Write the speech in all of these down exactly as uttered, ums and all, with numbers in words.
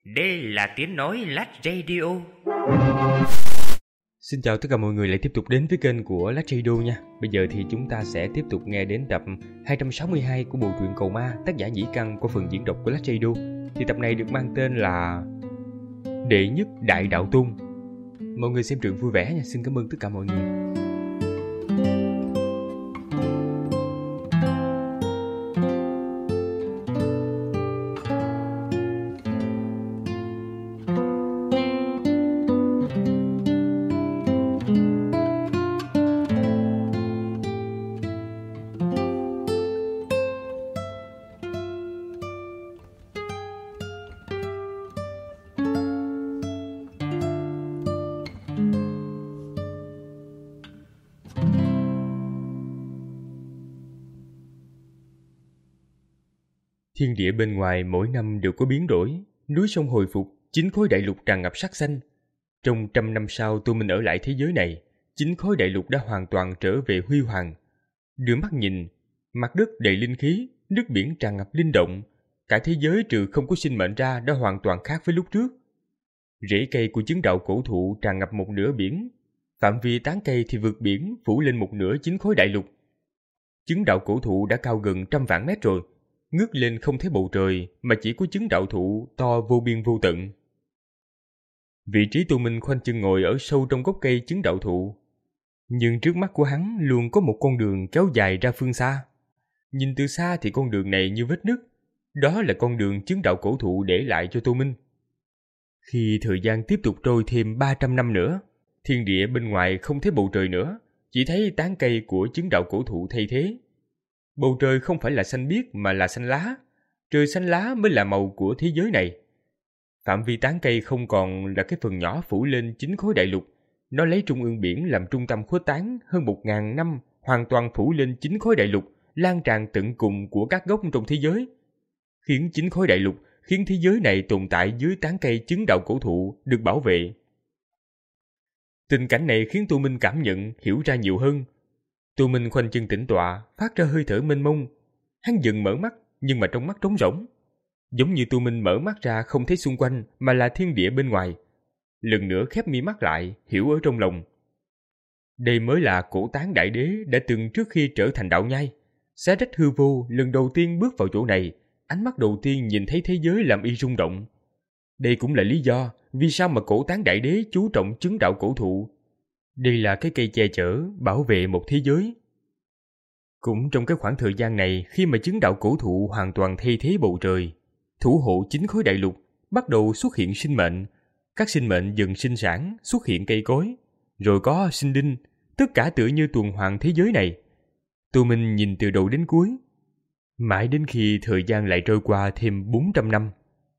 Đây là tiếng nói Lách Radio. Xin chào tất cả mọi người lại tiếp tục đến với kênh của Lách Radio nha. Bây giờ thì chúng ta sẽ tiếp tục nghe đến tập hai trăm sáu mươi hai của bộ truyện Cầu Ma, tác giả Dĩ Căn qua phần diễn đọc của Lách Radio. Thì tập này được mang tên là Đệ Nhất Đại Đạo Tôn. Mọi người xem truyện vui vẻ nha. Xin cảm ơn tất cả mọi người. Thiên địa bên ngoài mỗi năm đều có biến đổi, núi sông hồi phục, chín khối đại lục tràn ngập sắc xanh. Trong trăm năm sau Tô Minh ở lại thế giới này, chín khối đại lục đã hoàn toàn trở về huy hoàng. Đưa mắt nhìn, mặt đất đầy linh khí, nước biển tràn ngập linh động, cả thế giới trừ không có sinh mệnh ra đã hoàn toàn khác với lúc trước. Rễ cây của chứng đạo cổ thụ tràn ngập một nửa biển, phạm vi tán cây thì vượt biển phủ lên một nửa chín khối đại lục. Chứng đạo cổ thụ đã cao gần trăm vạn mét rồi, ngước lên không thấy bầu trời mà chỉ có chứng đạo thụ to vô biên vô tận. Vị trí Tô Minh khoanh chân ngồi ở sâu trong gốc cây chứng đạo thụ, nhưng trước mắt của hắn luôn có một con đường kéo dài ra phương xa. Nhìn từ xa thì con đường này như vết nứt, đó là con đường chứng đạo cổ thụ để lại cho Tô Minh. Khi thời gian tiếp tục trôi thêm ba trăm năm nữa, thiên địa bên ngoài không thấy bầu trời nữa, chỉ thấy tán cây của chứng đạo cổ thụ thay thế. Bầu trời không phải là xanh biếc mà là xanh lá, trời xanh lá mới là màu của thế giới này. Phạm vi tán cây không còn là cái phần nhỏ phủ lên chín khối đại lục, nó lấy trung ương biển làm trung tâm khuếch tán hơn một ngàn năm, hoàn toàn phủ lên chín khối đại lục, lan tràn tận cùng của các gốc trong thế giới, khiến chín khối đại lục, khiến thế giới này tồn tại dưới tán cây chứng đạo cổ thụ được bảo vệ. Tình cảnh này khiến Tô Minh cảm nhận, hiểu ra nhiều hơn. Tô Minh khoanh chân tĩnh tọa, phát ra hơi thở mênh mông. Hắn dần mở mắt, nhưng mà trong mắt trống rỗng. Giống như Tô Minh mở mắt ra không thấy xung quanh, mà là thiên địa bên ngoài. Lần nữa khép mi mắt lại, hiểu ở trong lòng. Đây mới là cổ tán đại đế đã từng trước khi trở thành đạo nhai. Xé rách hư vô, lần đầu tiên bước vào chỗ này, ánh mắt đầu tiên nhìn thấy thế giới làm y rung động. Đây cũng là lý do vì sao mà cổ tán đại đế chú trọng chứng đạo cổ thụ. Đây là cái cây che chở, bảo vệ một thế giới. Cũng trong cái khoảng thời gian này, khi mà chứng đạo cổ thụ hoàn toàn thay thế bầu trời, thủ hộ chín khối đại lục, bắt đầu xuất hiện sinh mệnh. Các sinh mệnh dần sinh sản, xuất hiện cây cối, rồi có sinh linh, tất cả tựa như tuần hoàn thế giới này. Tô Minh nhìn từ đầu đến cuối, mãi đến khi thời gian lại trôi qua thêm bốn trăm năm.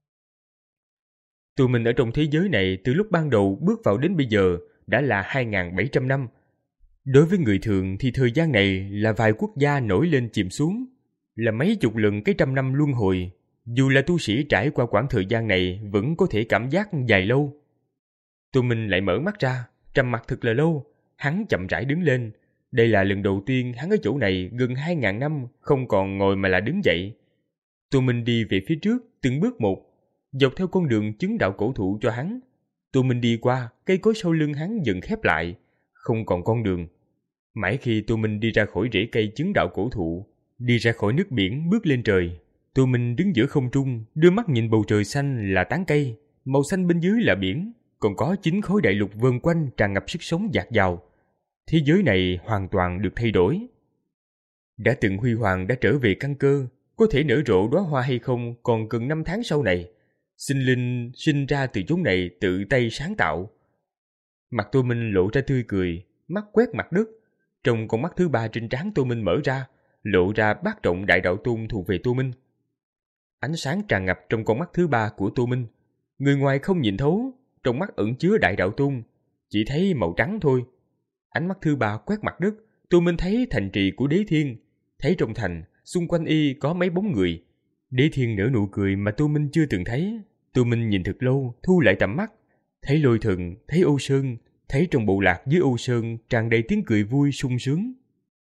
Tô Minh ở trong thế giới này từ lúc ban đầu bước vào đến bây giờ đã là hai nghìn bảy trăm năm. Đối với người thường thì thời gian này là vài quốc gia nổi lên chìm xuống, là mấy chục lần cái trăm năm luân hồi. Dù là tu sĩ trải qua quãng thời gian này vẫn có thể cảm giác dài lâu. Tô Minh lại mở mắt ra, trầm mặc thật là lâu, hắn chậm rãi đứng lên. Đây là lần đầu tiên hắn ở chỗ này gần hai nghìn năm không còn ngồi mà là đứng dậy. Tô Minh đi về phía trước từng bước một, dọc theo con đường chứng đạo cổ thụ cho hắn. Tô Minh đi qua, cây cối sau lưng hắn dần khép lại, không còn con đường. Mãi khi Tô Minh đi ra khỏi rễ cây chứng đạo cổ thụ, đi ra khỏi nước biển bước lên trời, Tô Minh đứng giữa không trung, đưa mắt nhìn bầu trời xanh là tán cây, màu xanh bên dưới là biển, còn có chín khối đại lục vờn quanh tràn ngập sức sống dạt dào. Thế giới này hoàn toàn được thay đổi. Đã từng huy hoàng đã trở về căn cơ, có thể nở rộ đóa hoa hay không còn cần năm tháng sau này. Sinh linh sinh ra từ chốn này tự tay sáng tạo. Mặt Tô Minh lộ ra tươi cười, mắt quét mặt đất. Trong con mắt thứ ba trên trán Tô Minh mở ra, lộ ra bát trọng đại đạo tôn thuộc về Tô Minh. Ánh sáng tràn ngập trong con mắt thứ ba của Tô Minh. Người ngoài không nhìn thấu, trong mắt ẩn chứa đại đạo tôn, chỉ thấy màu trắng thôi. Ánh mắt thứ ba quét mặt đất, Tô Minh thấy thành trì của Đế Thiên. Thấy trong thành, xung quanh y có mấy bóng người. Đế Thiên nở nụ cười mà Tô Minh chưa từng thấy. Tô Minh nhìn thật lâu, thu lại tầm mắt. Thấy Lôi Thần, thấy Âu Sơn, thấy trong bộ lạc dưới Âu Sơn tràn đầy tiếng cười vui sung sướng.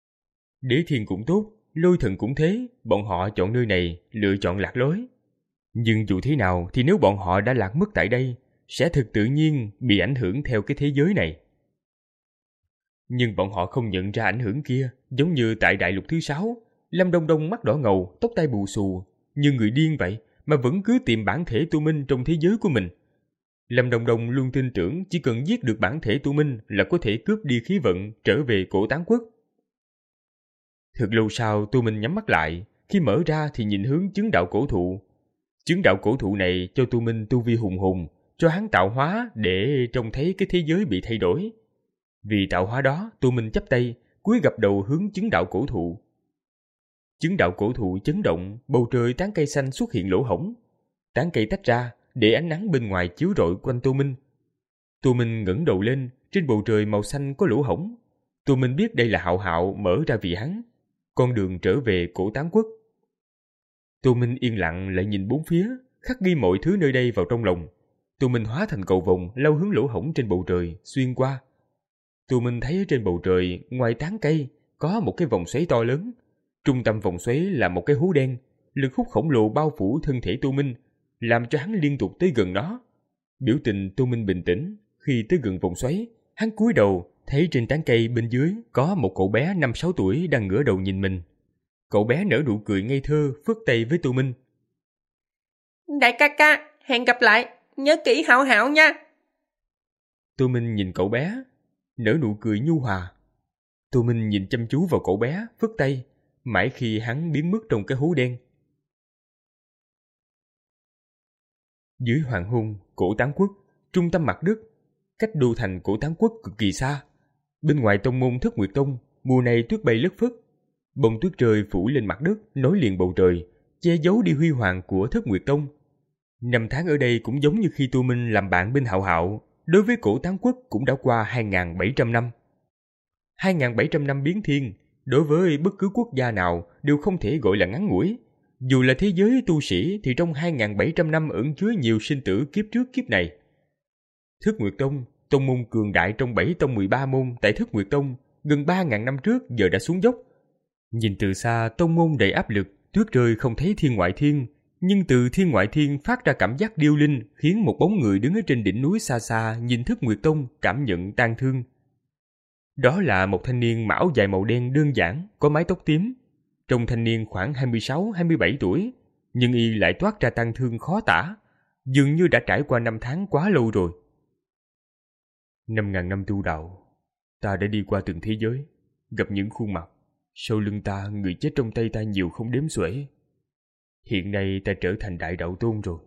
Đế Thiên cũng tốt, Lôi Thần cũng thế, bọn họ chọn nơi này, lựa chọn lạc lối. Nhưng dù thế nào thì nếu bọn họ đã lạc mất tại đây, sẽ thực tự nhiên bị ảnh hưởng theo cái thế giới này. Nhưng bọn họ không nhận ra ảnh hưởng kia, giống như tại đại lục thứ sáu, Lâm Đông Đông mắt đỏ ngầu, tóc tai bù xù, như người điên vậy mà vẫn cứ tìm bản thể tu minh trong thế giới của mình. Lâm Đông Đông luôn tin tưởng chỉ cần giết được bản thể tu minh là có thể cướp đi khí vận trở về cổ tán quốc. Thật lâu sau tu minh nhắm mắt lại, khi mở ra thì nhìn hướng chứng đạo cổ thụ. Chứng đạo cổ thụ này cho tu minh tu vi hùng hùng, cho hắn tạo hóa để trông thấy cái thế giới bị thay đổi. Vì tạo hóa đó, tu minh chắp tay, cúi gập đầu hướng chứng đạo cổ thụ. Chứng đạo cổ thụ chấn động, bầu trời tán cây xanh xuất hiện lỗ hổng. Tán cây tách ra, để ánh nắng bên ngoài chiếu rọi quanh tu minh. Tu minh ngẩng đầu lên, trên bầu trời màu xanh có lỗ hổng. Tu minh biết đây là Hạo Hạo mở ra vì hắn, con đường trở về cổ tán quốc. Tu minh yên lặng lại nhìn bốn phía, khắc ghi mọi thứ nơi đây vào trong lòng. Tu minh hóa thành cầu vồng lao hướng lỗ hổng trên bầu trời, xuyên qua. Tu minh thấy ở trên bầu trời, ngoài tán cây, có một cái vòng xoáy to lớn. Trung tâm vòng xoáy là một cái hố đen, lực hút khổng lồ bao phủ thân thể tu minh, làm cho hắn liên tục tới gần nó. Biểu tình tu minh bình tĩnh, khi tới gần vòng xoáy, hắn cúi đầu, thấy trên tán cây bên dưới có một cậu bé năm sáu tuổi đang ngửa đầu nhìn mình. Cậu bé nở nụ cười ngây thơ, phất tay với tu minh. Đại ca ca, hẹn gặp lại, nhớ kỹ Hạo Hạo nha. Tu minh nhìn cậu bé, nở nụ cười nhu hòa. Tu minh nhìn chăm chú vào cậu bé, phất tay, mãi khi hắn biến mất trong cái hố đen. Dưới hoàng hôn, cổ tán quốc, trung tâm mặt đất, cách đô thành cổ tán quốc cực kỳ xa. Bên ngoài tông môn Thất Nguyệt Tông, mùa này tuyết bay lất phất, bông tuyết rơi phủ lên mặt đất, nối liền bầu trời, che giấu đi huy hoàng của Thất Nguyệt Tông. Năm tháng ở đây cũng giống như khi tu minh làm bạn bên Hạo Hạo, đối với cổ tán quốc cũng đã qua hai nghìn bảy trăm năm. hai nghìn bảy trăm năm biến thiên, đối với bất cứ quốc gia nào đều không thể gọi là ngắn ngủi. Dù là thế giới tu sĩ thì trong hai nghìn bảy trăm năm ẩn chứa nhiều sinh tử kiếp trước kiếp này. Thất Nguyệt Tông, tông môn cường đại trong bảy tông mười ba môn tại Thất Nguyệt Tông, gần ba nghìn năm trước giờ đã xuống dốc. Nhìn từ xa tông môn đầy áp lực, tuyết rơi không thấy thiên ngoại thiên, nhưng từ thiên ngoại thiên phát ra cảm giác điêu linh, khiến một bóng người đứng ở trên đỉnh núi xa xa nhìn Thất Nguyệt Tông cảm nhận tang thương. Đó là một thanh niên mão dài màu đen đơn giản, có mái tóc tím. Trông thanh niên khoảng hai mươi sáu hai mươi bảy tuổi, nhưng y lại toát ra tang thương khó tả, dường như đã trải qua năm tháng quá lâu rồi. Năm ngàn năm tu đạo, ta đã đi qua từng thế giới, gặp những khuôn mặt. Sau lưng ta, người chết trong tay ta nhiều không đếm xuể. Hiện nay ta trở thành đại đạo tôn rồi.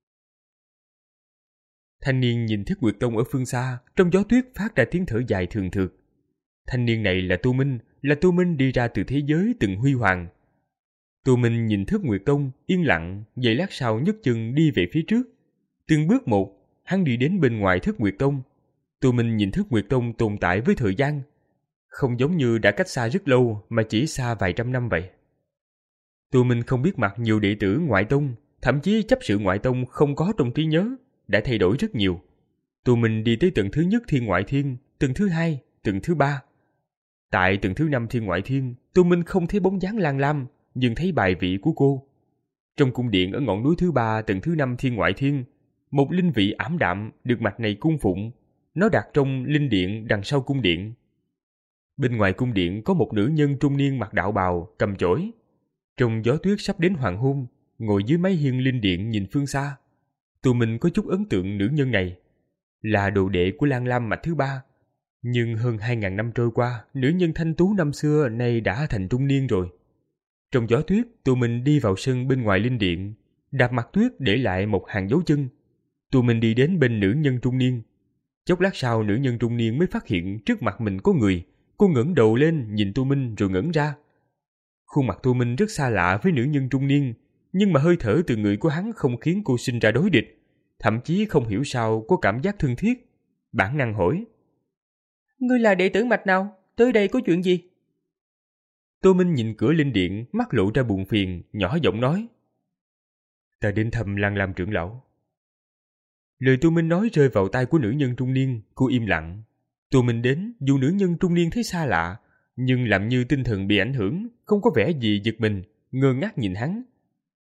Thanh niên nhìn Thất Nguyệt Tông ở phương xa, trong gió tuyết phát ra tiếng thở dài thường thượt. Thanh niên này là Tu Minh, là Tu Minh đi ra từ thế giới từng huy hoàng. Tu Minh nhìn Thất Nguyệt Tông, yên lặng, giây lát sau nhấc chân đi về phía trước. Từng bước một, hắn đi đến bên ngoài Thất Nguyệt Tông. Tu Minh nhìn Thất Nguyệt Tông tồn tại với thời gian, không giống như đã cách xa rất lâu mà chỉ xa vài trăm năm vậy. Tu Minh không biết mặt nhiều đệ tử ngoại tông, thậm chí chấp sự ngoại tông không có trong trí nhớ, đã thay đổi rất nhiều. Tu Minh đi tới tầng thứ nhất thiên ngoại thiên, tầng thứ hai, tầng thứ ba. Tại tầng thứ năm thiên ngoại thiên, Tu Minh không thấy bóng dáng Lan Lam, nhưng thấy bài vị của cô. Trong cung điện ở ngọn núi thứ ba tầng thứ năm thiên ngoại thiên, một linh vị ảm đạm được mạch này cung phụng, nó đặt trong linh điện đằng sau cung điện. Bên ngoài cung điện có một nữ nhân trung niên mặc đạo bào, cầm chổi. Trong gió tuyết sắp đến hoàng hôn, ngồi dưới mái hiên linh điện nhìn phương xa. Tu Minh có chút ấn tượng nữ nhân này, là đồ đệ của Lan Lam mạch thứ ba. Nhưng hơn hai ngàn năm trôi qua, nữ nhân thanh tú năm xưa nay đã thành trung niên rồi. Trong gió tuyết, Tu Minh đi vào sân bên ngoài linh điện, đạp mặt tuyết để lại một hàng dấu chân. Tu Minh đi đến bên nữ nhân trung niên. Chốc lát sau, nữ nhân trung niên mới phát hiện trước mặt mình có người. Cô ngẩng đầu lên nhìn Tu Minh rồi ngẩn ra. Khuôn mặt Tu Minh rất xa lạ với nữ nhân trung niên, nhưng mà hơi thở từ người của hắn không khiến cô sinh ra đối địch, thậm chí không hiểu sao có cảm giác thân thiết. Bản năng hỏi: Ngươi là đệ tử mạch nào? Tới đây có chuyện gì? Tô Minh nhìn cửa linh điện, mắt lộ ra buồn phiền, nhỏ giọng nói: Ta đến thăm Lan Lam trưởng lão. Lời Tô Minh nói rơi vào tai của nữ nhân trung niên, cô im lặng. Tô Minh đến, dù nữ nhân trung niên thấy xa lạ, nhưng làm như tinh thần bị ảnh hưởng, không có vẻ gì giật mình, ngơ ngác nhìn hắn.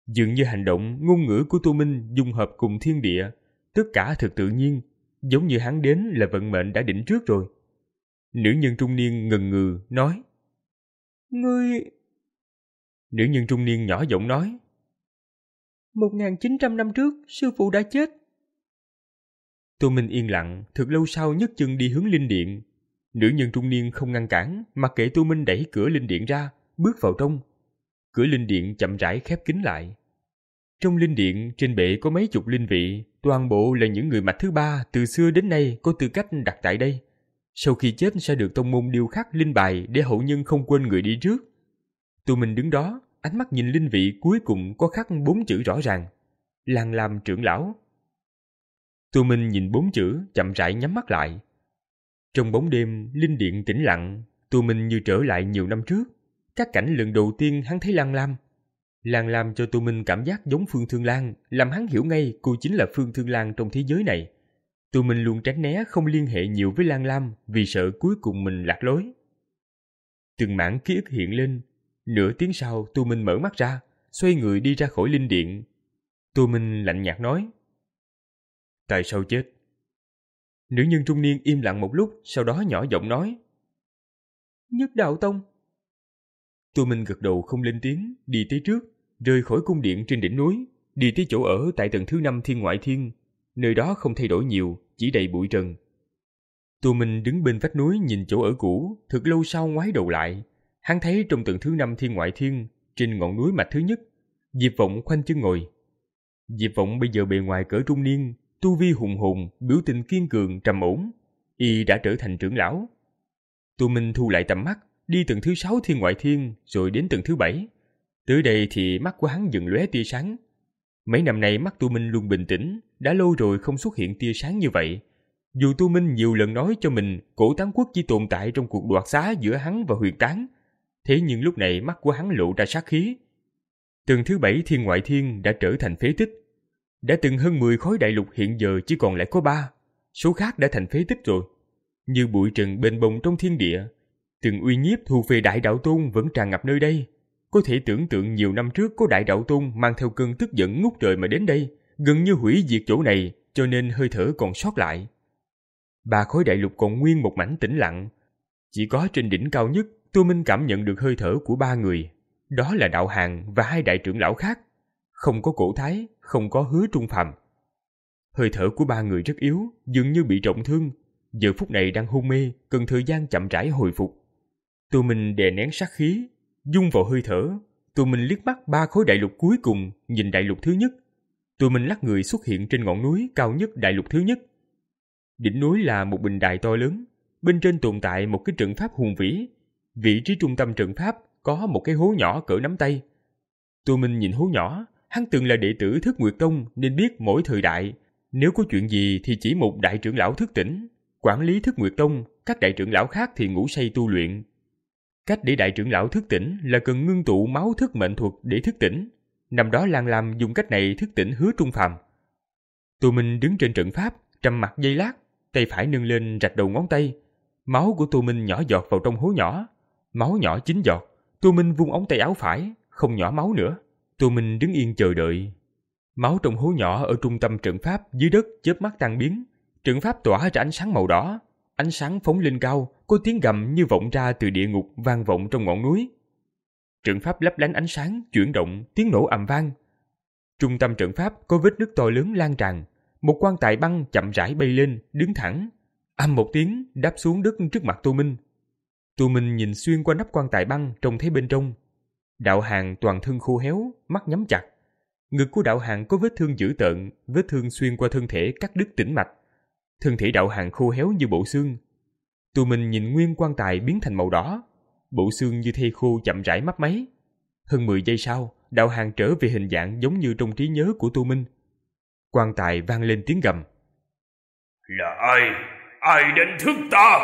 Dường như hành động, ngôn ngữ của Tô Minh dung hợp cùng thiên địa, tất cả thật tự nhiên, giống như hắn đến là vận mệnh đã định trước rồi. Nữ nhân trung niên ngần ngừ nói: Ngươi... Nữ nhân trung niên nhỏ giọng nói: một nghìn chín trăm năm trước, sư phụ đã chết. Tô Minh yên lặng, thật lâu sau nhấc chân đi hướng linh điện. Nữ nhân trung niên không ngăn cản, mặc kệ Tô Minh đẩy cửa linh điện ra, bước vào trong. Cửa linh điện chậm rãi khép kín lại. Trong linh điện, trên bệ có mấy chục linh vị, toàn bộ là những người mạch thứ ba từ xưa đến nay có tư cách đặt tại đây. Sau khi chết sẽ được tông môn điêu khắc linh bài để hậu nhân không quên người đi trước. Tô Minh đứng đó, ánh mắt nhìn linh vị cuối cùng có khắc bốn chữ rõ ràng: Lan Lam trưởng lão. Tô Minh nhìn bốn chữ, chậm rãi nhắm mắt lại. Trong bóng đêm, linh điện tĩnh lặng, Tô Minh như trở lại nhiều năm trước. Các cảnh lần đầu tiên hắn thấy Lan Lam. Lan Lam cho Tô Minh cảm giác giống Phương Thương Lan, làm hắn hiểu ngay cô chính là Phương Thương Lan trong thế giới này. Tô Minh luôn tránh né không liên hệ nhiều với Lan Lam vì sợ cuối cùng mình lạc lối. Từng mảng ký ức hiện lên. Nửa tiếng sau, Tô Minh mở mắt ra, xoay người đi ra khỏi linh điện. Tô Minh lạnh nhạt nói: Tại sao chết? Nữ nhân trung niên im lặng một lúc, sau đó nhỏ giọng nói: Nhất Đạo Tông. Tô Minh gật đầu không lên tiếng, đi tới trước, rời khỏi cung điện trên đỉnh núi, đi tới chỗ ở tại tầng thứ năm Thiên Ngoại Thiên. Nơi đó không thay đổi nhiều, chỉ đầy bụi trần. Tô Minh đứng bên vách núi nhìn chỗ ở cũ, thật lâu sau ngoái đầu lại. Hắn thấy trong tầng thứ năm Thiên Ngoại Thiên, trên ngọn núi mạch thứ nhất, Diệp Vọng khoanh chân ngồi. Diệp Vọng bây giờ bề ngoài cỡ trung niên, tu vi hùng hồn, biểu tình kiên cường, trầm ổn. Y đã trở thành trưởng lão. Tô Minh thu lại tầm mắt, đi tầng thứ sáu Thiên Ngoại Thiên, rồi đến tầng thứ bảy. Tới đây thì mắt của hắn dần lóe tia sáng. Mấy năm nay mắt Tô Minh luôn bình tĩnh, đã lâu rồi không xuất hiện tia sáng như vậy. Dù Tô Minh nhiều lần nói cho mình Cổ Tán Quốc chỉ tồn tại trong cuộc đoạt xá giữa hắn và Huyền Tán, thế nhưng lúc này mắt của hắn lộ ra sát khí. Tầng thứ bảy Thiên Ngoại Thiên đã trở thành phế tích. Đã từng hơn mười khối đại lục hiện giờ chỉ còn lại có ba, số khác đã thành phế tích rồi. Như bụi trần bềnh bồng trong thiên địa, từng uy nhiếp thuộc về Đại Đạo Tôn vẫn tràn ngập nơi đây. Có thể tưởng tượng nhiều năm trước có Đại Đạo Tôn mang theo cơn tức giận ngút trời mà đến đây, gần như hủy diệt chỗ này, cho nên hơi thở còn sót lại. Ba khối đại lục còn nguyên một mảnh tĩnh lặng. Chỉ có trên đỉnh cao nhất, Tô Minh cảm nhận được hơi thở của ba người. Đó là Đạo Hàn và hai đại trưởng lão khác. Không có Cổ Thái, không có Hứa Trung Phàm. Hơi thở của ba người rất yếu, dường như bị trọng thương. Giờ phút này đang hôn mê, cần thời gian chậm rãi hồi phục. Tô Minh đè nén sát khí, dung vào hơi thở. Tô Minh liếc mắt ba khối đại lục cuối cùng, nhìn đại lục thứ nhất. Tô Minh lắc người xuất hiện trên ngọn núi cao nhất đại lục thứ nhất. Đỉnh núi là một bình đài to lớn, bên trên tồn tại một cái trận pháp hùng vĩ. Vị trí trung tâm trận pháp có một cái hố nhỏ cỡ nắm tay. Tô Minh nhìn hố nhỏ, hắn từng là đệ tử Thức Nguyệt Tông nên biết mỗi thời đại, nếu có chuyện gì thì chỉ một đại trưởng lão thức tỉnh, quản lý Thức Nguyệt Tông, các đại trưởng lão khác thì ngủ say tu luyện. Cách để đại trưởng lão thức tỉnh là cần ngưng tụ máu thức mệnh thuật để thức tỉnh. Năm đó Lan Lam dùng cách này thức tỉnh Hứa Trung Phàm. Tô Minh đứng trên trận pháp, trầm mặc giây lát, tay phải nâng lên rạch đầu ngón tay. Máu của Tô Minh nhỏ giọt vào trong hố nhỏ. Máu nhỏ chín giọt. Tô Minh vung ống tay áo phải, không nhỏ máu nữa. Tô Minh đứng yên chờ đợi. Máu trong hố nhỏ ở trung tâm trận pháp dưới đất chớp mắt tan biến. Trận pháp tỏa ra ánh sáng màu đỏ. Ánh sáng phóng lên cao, có tiếng gầm như vọng ra từ địa ngục vang vọng trong ngọn núi. Trận pháp lấp lánh ánh sáng, chuyển động, tiếng nổ ầm vang. Trung tâm trận pháp có vết nứt to lớn lan tràn. Một quan tài băng chậm rãi bay lên, đứng thẳng. Âm một tiếng, đáp xuống đất trước mặt Tô Minh. Tô Minh nhìn xuyên qua nắp quan tài băng, trông thấy bên trong. Đạo Hàn toàn thân khô héo, mắt nhắm chặt. Ngực của Đạo Hàn có vết thương dữ tợn, vết thương xuyên qua thân thể cắt đứt tĩnh mạch. Thân thể Đạo Hàn khô héo như bộ xương. Tô Minh nhìn nguyên quan tài biến thành màu đỏ. Bộ xương như thây khô chậm rãi mấp máy. Hơn mười giây sau, Đạo Hàn trở về hình dạng giống như trong trí nhớ của Tô Minh. Quan tài vang lên tiếng gầm. Là ai? Ai đến thức ta?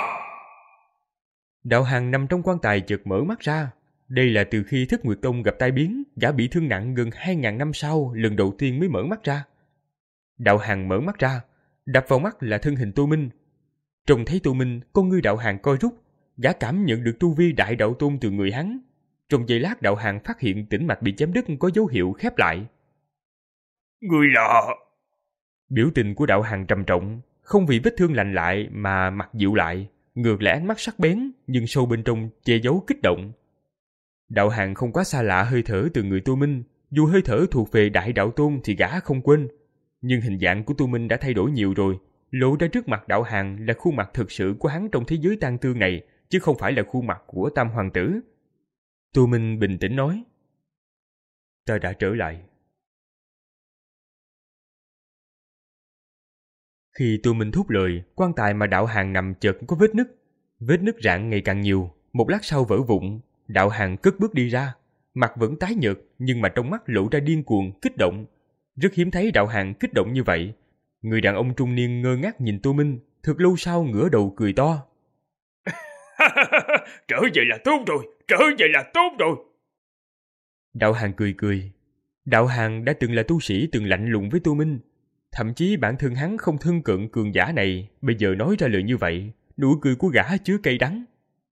Đạo Hàn nằm trong quan tài chợt mở mắt ra. Đây là từ khi Thức Nguyệt Tông gặp tai biến, gã bị thương nặng gần hai ngàn năm sau lần đầu tiên mới mở mắt ra. Đạo Hàn mở mắt ra, đập vào mắt là thân hình Tô Minh. Trông thấy Tô Minh, con ngươi Đạo Hàn co rút, gã cảm nhận được tu vi Đại Đạo Tôn từ người hắn. Trong giây lát đạo hàn phát hiện tĩnh mạch bị chém đứt có dấu hiệu khép lại. Người là... Biểu tình của đạo hàn trầm trọng, không vì vết thương lành lại mà mặt dịu lại, ngược lại ánh mắt sắc bén nhưng sâu bên trong che giấu kích động. Đạo hàn không quá xa lạ hơi thở từ người Tô Minh, dù hơi thở thuộc về đại đạo tôn thì gã không quên, nhưng hình dạng của Tô Minh đã thay đổi nhiều rồi, lộ ra trước mặt đạo hàn là khuôn mặt thực sự của hắn trong thế giới tang thương này, chứ không phải là khuôn mặt của Tam hoàng tử. Tô Minh bình tĩnh nói: "Ta đã trở lại." Khi Tô Minh thốt lời, quan tài mà đạo hàn nằm chợt có vết nứt, vết nứt rạn ngày càng nhiều, một lát sau vỡ vụn. Đạo hàn cất bước đi ra, mặt vẫn tái nhợt nhưng mà trong mắt lộ ra điên cuồng, kích động. Rất hiếm thấy đạo hàn kích động như vậy. Người đàn ông trung niên ngơ ngác nhìn Tô Minh, thật lâu sau ngửa đầu cười to. Trở về là tốt rồi, trở về là tốt rồi. Đạo hàn cười cười. Đạo hàn đã từng là tu sĩ từng lạnh lùng với Tô Minh. Thậm chí bản thân hắn không thân cận cường giả này, bây giờ nói ra lời như vậy, nụ cười của gã chứa cay đắng.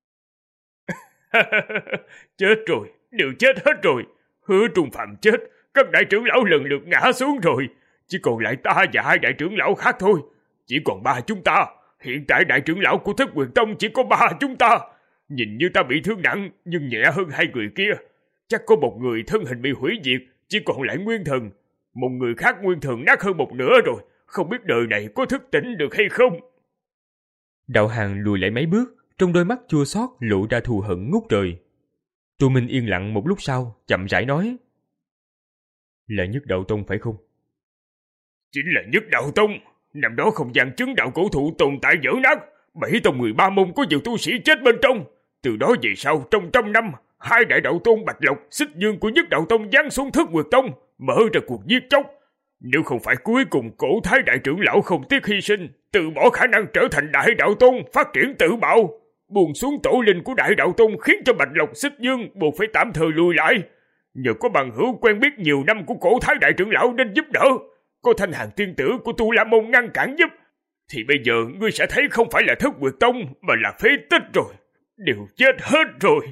Chết rồi, đều chết hết rồi. Hứa Trung Phạm chết, các đại trưởng lão lần lượt ngã xuống rồi. Chỉ còn lại ta và hai đại trưởng lão khác thôi. Chỉ còn ba chúng ta. Hiện tại đại trưởng lão của Thất Nguyệt Tông chỉ có ba chúng ta. Nhìn như ta bị thương nặng, nhưng nhẹ hơn hai người kia. Chắc có một người thân hình bị hủy diệt, chỉ còn lại nguyên thần. Một người khác nguyên thần nát hơn một nửa rồi. Không biết đời này có thức tỉnh được hay không. Đạo hàn lùi lại mấy bước, trong đôi mắt chua xót lộ ra thù hận ngút trời. Tô Minh yên lặng một lúc sau, chậm rãi nói: "Là Nhất Đạo Tông phải không?" Chính là Nhất Đạo Tông. Năm đó không gian chứng đạo cổ thụ tồn tại vỡ nát, bảy tông mười ba môn có nhiều tu sĩ chết bên trong. Từ đó về sau, trong trăm năm, hai đại đạo tôn Bạch Lộc, Xích Dương của Nhất Đạo Tông giáng xuống Thất Nguyệt Tông, mở ra cuộc giết chóc. Nếu không phải cuối cùng cổ thái đại trưởng lão không tiếc hy sinh, từ bỏ khả năng trở thành đại đạo tôn, phát triển tự bạo, buông xuống tổ linh của đại đạo tôn, khiến cho Bạch Lộc, Xích Dương buộc phải tạm thời lùi lại. Nhờ có bằng hữu quen biết nhiều năm của cổ thái đại trưởng lão nên giúp đỡ, có Thanh Hàn tiên tử của Tu La Môn ngăn cản giúp, thì bây giờ ngươi sẽ thấy không phải là Thất Nguyệt Tông mà là phế tích rồi, đều chết hết rồi.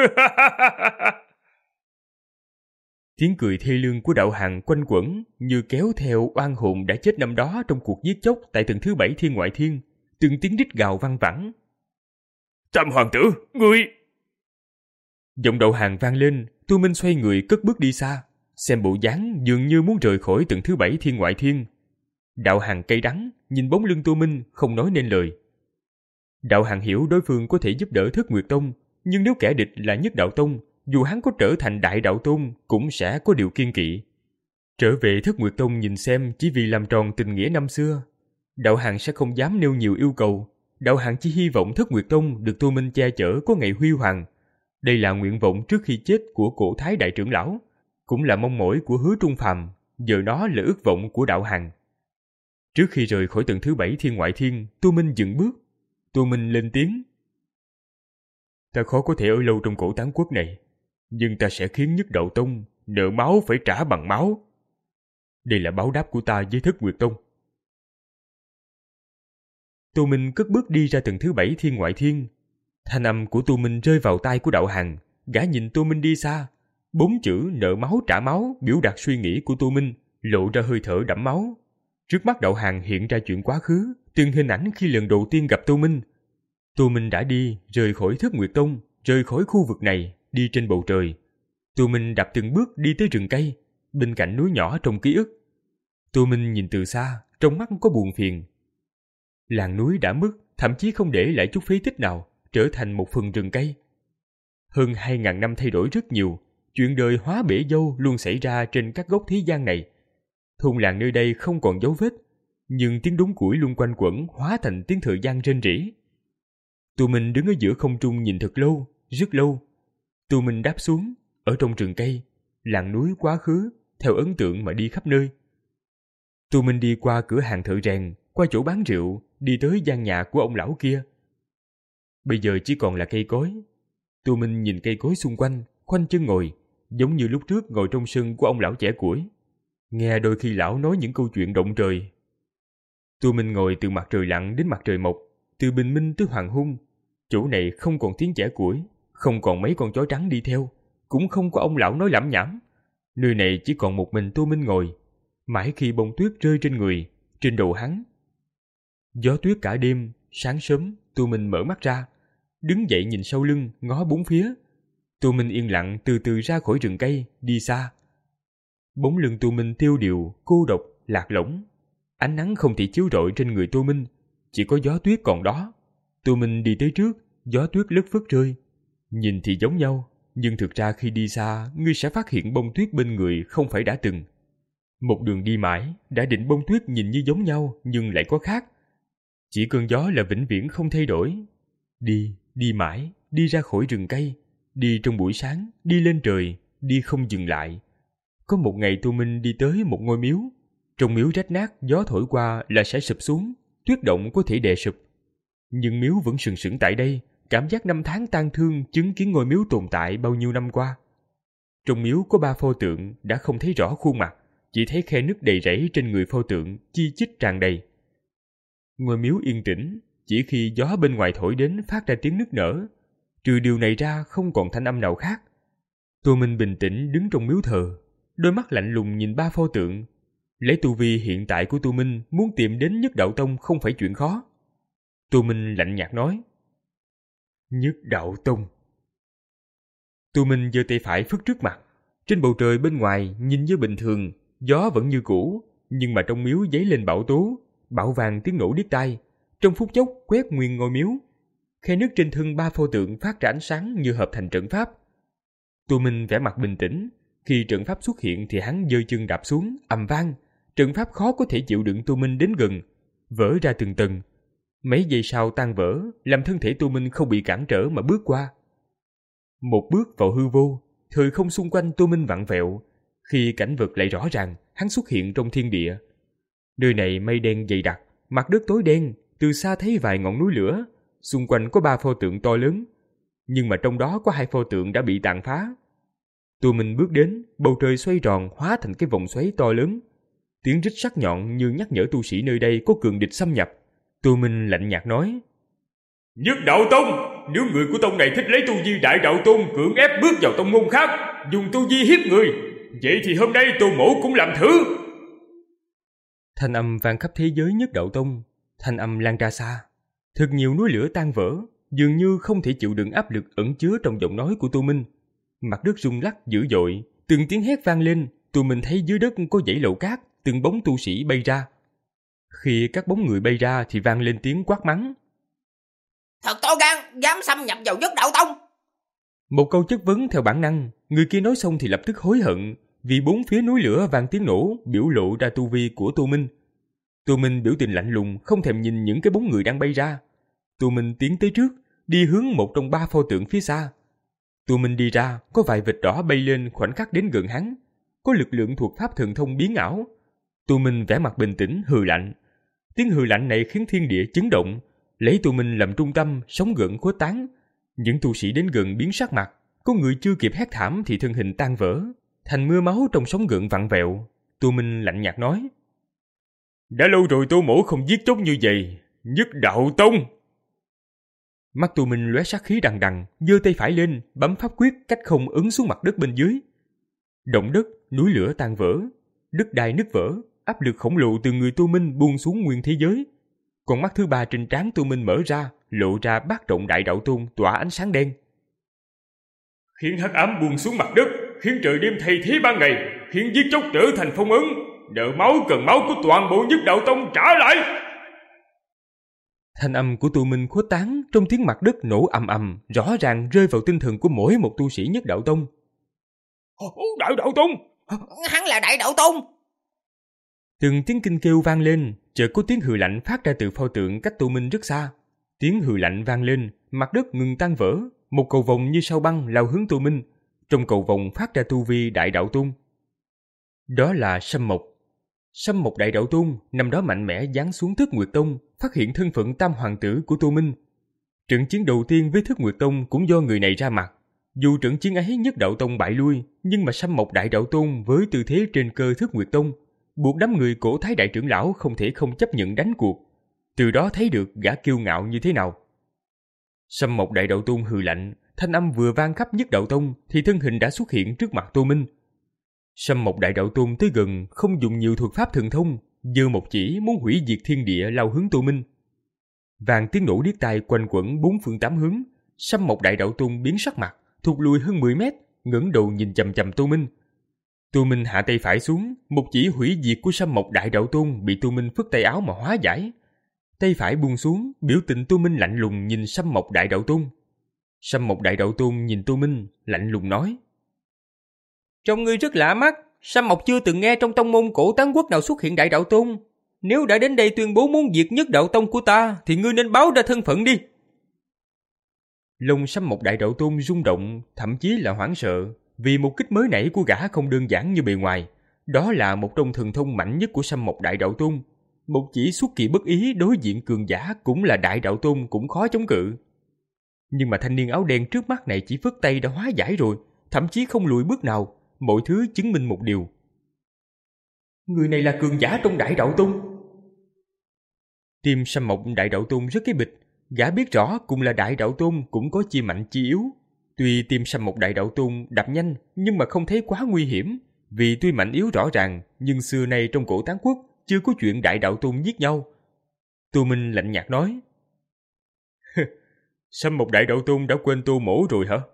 Tiếng cười thê lương của đạo hàn quanh quẩn như kéo theo oan hồn đã chết năm đó trong cuộc giết chóc tại tầng thứ bảy Thiên Ngoại Thiên, từng tiếng rít gào vang vẳng. Tam hoàng tử, ngươi... Giọng đạo hàn vang lên, Tô Minh xoay người cất bước đi xa, xem bộ dáng dường như muốn rời khỏi tầng thứ bảy Thiên Ngoại Thiên. Đạo hàn cay đắng nhìn bóng lưng Tô Minh không nói nên lời. Đạo hàn hiểu đối phương có thể giúp đỡ Thất Nguyệt Tông, nhưng nếu kẻ địch là Nhất Đạo Tông, dù hắn có trở thành đại đạo tôn cũng sẽ có điều kiên kỵ. Trở về Thất Nguyệt Tông nhìn xem chỉ vì làm tròn tình nghĩa năm xưa, đạo hàn sẽ không dám nêu nhiều yêu cầu. Đạo hàn chỉ hy vọng Thất Nguyệt Tông được Tô Minh che chở có ngày huy hoàng. Đây là nguyện vọng trước khi chết của cổ thái đại trưởng lão, cũng là mong mỏi của Hứa Trung Phàm, giờ nó là ước vọng của đạo hàn. Trước khi rời khỏi tầng thứ bảy Thiên Ngoại Thiên, Tô Minh dừng bước. Tô Minh lên tiếng: "Ta khó có thể ở lâu trong cổ tán quốc này, nhưng ta sẽ khiến Nhất Đạo Tông nợ máu phải trả bằng máu. Đây là báo đáp của ta với Thất Nguyệt Tông." Tô Minh cất bước đi ra tầng thứ bảy Thiên Ngoại Thiên. Thanh âm của Tô Minh rơi vào tai của đạo hàn, gã nhìn Tô Minh đi xa. Bốn chữ nợ máu trả máu biểu đạt suy nghĩ của Tô Minh, lộ ra hơi thở đẫm máu. Trước mắt đạo hàn hiện ra chuyện quá khứ, từng hình ảnh khi lần đầu tiên gặp Tô Minh. Tô Minh đã đi, rời khỏi Thất Nguyệt Tông, rời khỏi khu vực này, đi trên bầu trời. Tô Minh đạp từng bước đi tới rừng cây, bên cạnh núi nhỏ trong ký ức. Tô Minh nhìn từ xa, trong mắt có buồn phiền. Làng núi đã mất, thậm chí không để lại chút phế tích nào, trở thành một phần rừng cây. Hơn hai ngàn năm thay đổi rất nhiều, chuyện đời hóa bể dâu luôn xảy ra trên các góc thế gian này. Thôn làng nơi đây không còn dấu vết, nhưng tiếng đốn củi luôn quanh quẩn hóa thành tiếng thời gian rên rỉ. Tô Minh đứng ở giữa không trung nhìn thật lâu, rất lâu. Tô Minh đáp xuống, ở trong rừng cây, làng núi quá khứ, theo ấn tượng mà đi khắp nơi. Tô Minh đi qua cửa hàng thợ rèn, qua chỗ bán rượu, đi tới gian nhà của ông lão kia. Bây giờ chỉ còn là cây cối. Tô Minh nhìn cây cối xung quanh, khoanh chân ngồi, giống như lúc trước ngồi trong sân của ông lão trẻ củi, nghe đôi khi lão nói những câu chuyện động trời. Tô Minh ngồi từ mặt trời lặn đến mặt trời mọc, từ bình minh tới hoàng hôn. Chỗ này không còn tiếng chẻ củi, không còn mấy con chó trắng đi theo, cũng không có ông lão nói lẩm nhẩm. Nơi này chỉ còn một mình Tô Minh ngồi, mãi khi bông tuyết rơi trên người, trên đầu hắn. Gió tuyết cả đêm, sáng sớm, Tô Minh mở mắt ra, đứng dậy nhìn sau lưng, ngó bốn phía. Tô Minh yên lặng từ từ ra khỏi rừng cây, đi xa. Bóng lưng Tô Minh tiêu điều, cô độc, lạc lõng. Ánh nắng không thể chiếu rọi trên người Tô Minh, chỉ có gió tuyết còn đó. Tô Minh đi tới trước, gió tuyết lất phất rơi. Nhìn thì giống nhau, nhưng thực ra khi đi xa, ngươi sẽ phát hiện bông tuyết bên người không phải đã từng. Một đường đi mãi, đã định bông tuyết nhìn như giống nhau nhưng lại có khác. Chỉ cơn gió là vĩnh viễn không thay đổi. Đi, đi mãi, đi ra khỏi rừng cây, đi trong buổi sáng, đi lên trời, đi không dừng lại. Có một ngày Tô Minh đi tới một ngôi miếu. Trong miếu rách nát, gió thổi qua là sẽ sụp xuống, tuyết động có thể đè sụp. Nhưng miếu vẫn sừng sững tại đây, cảm giác năm tháng tang thương chứng kiến ngôi miếu tồn tại bao nhiêu năm qua. Trong miếu có ba pho tượng đã không thấy rõ khuôn mặt, chỉ thấy khe nứt đầy rẫy trên người pho tượng, chi chít tràn đầy. Ngôi miếu yên tĩnh, chỉ khi gió bên ngoài thổi đến phát ra tiếng nức nở. Trừ điều này ra không còn thanh âm nào khác. Tô Minh bình tĩnh đứng trong miếu thờ, đôi mắt lạnh lùng nhìn ba pho tượng. Lấy tu vi hiện tại của Tô Minh, muốn tìm đến Nhất Đạo Tông không phải chuyện khó. Tô Minh lạnh nhạt nói: Nhất Đạo Tông. Tô Minh giơ tay phải phất trước mặt. Trên bầu trời bên ngoài nhìn như bình thường, gió vẫn như cũ, nhưng mà trong miếu dấy lên bão tố, bão vàng tiếng nổ điếc tai, trong phút chốc quét nguyên ngôi miếu. Khe nứt trên thân ba pho tượng phát ra ánh sáng như hợp thành trận pháp. Tô Minh vẻ mặt bình tĩnh, khi trận pháp xuất hiện thì hắn giơ chân đạp xuống, ầm vang. Trận pháp khó có thể chịu đựng Tô Minh đến gần, vỡ ra từng tầng. Mấy giây sau tan vỡ, làm thân thể Tô Minh không bị cản trở mà bước qua. Một bước vào hư vô, thời không xung quanh Tô Minh vặn vẹo. Khi cảnh vật lại rõ ràng, hắn xuất hiện trong thiên địa. Nơi này mây đen dày đặc, mặt đất tối đen, từ xa thấy vài ngọn núi lửa. Xung quanh có ba pho tượng to lớn, nhưng mà trong đó có hai pho tượng đã bị tàn phá. Tô Minh bước đến, bầu trời xoay tròn hóa thành cái vòng xoáy to lớn. Tiếng rít sắc nhọn như nhắc nhở tu sĩ nơi đây có cường địch xâm nhập. Tô Minh lạnh nhạt nói: Nhất Đạo Tông, nếu người của tông này thích lấy tu vi Đại Đạo Tôn cưỡng ép bước vào tông môn khác, dùng tu vi hiếp người, vậy thì hôm nay Tô Mỗ cũng làm thử. Thanh âm vang khắp thế giới Nhất Đạo Tông, thanh âm lan ra xa. Thật nhiều núi lửa tan vỡ, dường như không thể chịu đựng áp lực ẩn chứa trong giọng nói của Tô Minh. Mặt đất rung lắc dữ dội, từng tiếng hét vang lên. Tô Minh thấy dưới đất có dãy lậu cát, từng bóng tu sĩ bay ra. Khi các bóng người bay ra thì vang lên tiếng quát mắng: Thật to gan, dám xâm nhập vào Nhất Đạo Tông. Một câu chất vấn theo bản năng. Người kia nói xong thì lập tức hối hận, vì bốn phía núi lửa vang tiếng nổ, biểu lộ ra tu vi của Tô Minh. Tô Minh biểu tình lạnh lùng, không thèm nhìn những cái bóng người đang bay ra. Tô Minh tiến tới trước, đi hướng một trong ba pho tượng phía xa. Tô Minh đi ra, có vài vệt đỏ bay lên khoảnh khắc đến gần hắn. Có lực lượng thuộc pháp thần thông biến ảo. Tô Minh vẻ mặt bình tĩnh, hừ lạnh. Tiếng hừ lạnh này khiến thiên địa chấn động. Lấy Tô Minh làm trung tâm, sóng gợn khuếch tán. Những tu sĩ đến gần biến sắc mặt. Có người chưa kịp hét thảm thì thân hình tan vỡ, thành mưa máu trong sóng gợn vặn vẹo. Tô Minh lạnh nhạt nói: Đã lâu rồi Tô Mỗ không giết chóc như vậy. Nhất Đạo Tông. Mắt Tô Minh lóe sát khí đằng đằng, giơ tay phải lên, bấm pháp quyết cách không ấn xuống mặt đất bên dưới. Động đất, núi lửa tan vỡ, đất đai nứt vỡ, áp lực khổng lồ từ người Tô Minh buông xuống nguyên thế giới. Còn mắt thứ ba trên trán Tô Minh mở ra, lộ ra bát trọng Đại Đạo Tôn tỏa ánh sáng đen. Khiến hắc ám buông xuống mặt đất, khiến trời đêm thay thế ban ngày, khiến giết chóc trở thành phong ấn. Nợ máu cần máu của toàn bộ Nhất Đạo Tông trả lại. Thanh âm của Tô Minh khuếch tán trong tiếng mặt đất nổ ầm ầm, rõ ràng rơi vào tinh thần của mỗi một tu sĩ Nhất Đạo Tông. Đại Đạo Tông, hắn là Đại Đạo Tôn. Từng tiếng kinh kêu vang lên, chợt có tiếng hừ lạnh phát ra từ pho tượng cách Tô Minh rất xa. Tiếng hừ lạnh vang lên, mặt đất ngừng tan vỡ, một cầu vồng như sao băng lao hướng Tô Minh. Trong cầu vồng phát ra tu vi Đại Đạo Tôn. Đó là Sâm Mộc. Sâm Mộc Đại Đạo Tôn năm đó mạnh mẽ giáng xuống Thất Nguyệt Tông, phát hiện thân phận tam hoàng tử của Tô Minh. Trận chiến đầu tiên với Thất Nguyệt Tông cũng do người này ra mặt. Dù trận chiến ấy Nhất Đạo Tông bại lui, nhưng mà Sâm Mộc Đại Đạo Tôn với tư thế trên cơ Thất Nguyệt Tông, buộc đám người cổ Thái Đại trưởng lão không thể không chấp nhận đánh cuộc. Từ đó thấy được gã kiêu ngạo như thế nào. Sâm Mộc Đại Đạo Tôn hừ lạnh, thanh âm vừa vang khắp Nhất Đạo Tông thì thân hình đã xuất hiện trước mặt Tô Minh. Sâm Mộc Đại Đạo Tôn tới gần, không dùng nhiều thuật pháp thần thông, giơ một chỉ muốn hủy diệt thiên địa lao hướng Tô Minh. Vàng tiếng nổ điếc tai quanh quẩn bốn phương tám hướng. Sâm Mộc Đại Đạo Tôn biến sắc mặt, thụt lùi hơn mười mét, ngẩng đầu nhìn chằm chằm Tô Minh. Tô Minh hạ tay phải xuống, một chỉ hủy diệt của Sâm Mộc Đại Đạo Tôn bị Tô Minh phất tay áo mà hóa giải. Tay phải buông xuống, biểu tình Tô Minh lạnh lùng nhìn Sâm Mộc Đại Đạo Tôn. Sâm Mộc Đại Đạo Tôn nhìn Tô Minh, lạnh lùng nói: Trông ngươi rất lạ mắt, Sâm Mộc chưa từng nghe trong tông môn cổ tán quốc nào xuất hiện Đại Đạo Tôn. Nếu đã đến đây tuyên bố muốn diệt Nhất Đạo Tông của ta, thì ngươi nên báo ra thân phận đi. Lòng Sâm Mộc Đại Đạo Tôn rung động, thậm chí là hoảng sợ, vì một kích mới nãy của gã không đơn giản như bề ngoài. Đó là một trong thần thông mạnh nhất của Sâm Mộc Đại Đạo Tôn. Một chỉ xuất kỳ bất ý đối diện cường giả cũng là Đại Đạo Tôn cũng khó chống cự. Nhưng mà thanh niên áo đen trước mắt này chỉ phất tay đã hóa giải rồi, thậm chí không lùi bước nào. Mọi thứ chứng minh một điều: người này là cường giả trong Đại Đạo Tôn. Tim Sâm Mộc Đại Đạo Tôn rất cái bịch. Gã biết rõ cùng là Đại Đạo Tôn cũng có chi mạnh chi yếu. Tuy tim Sâm Mộc Đại Đạo Tôn đập nhanh, nhưng mà không thấy quá nguy hiểm. Vì tuy mạnh yếu rõ ràng, nhưng xưa nay trong cổ tán quốc chưa có chuyện Đại Đạo Tôn giết nhau. Tô Minh lạnh nhạt nói: Sâm Mộc Đại Đạo Tôn đã quên Tô Mỗ rồi hả?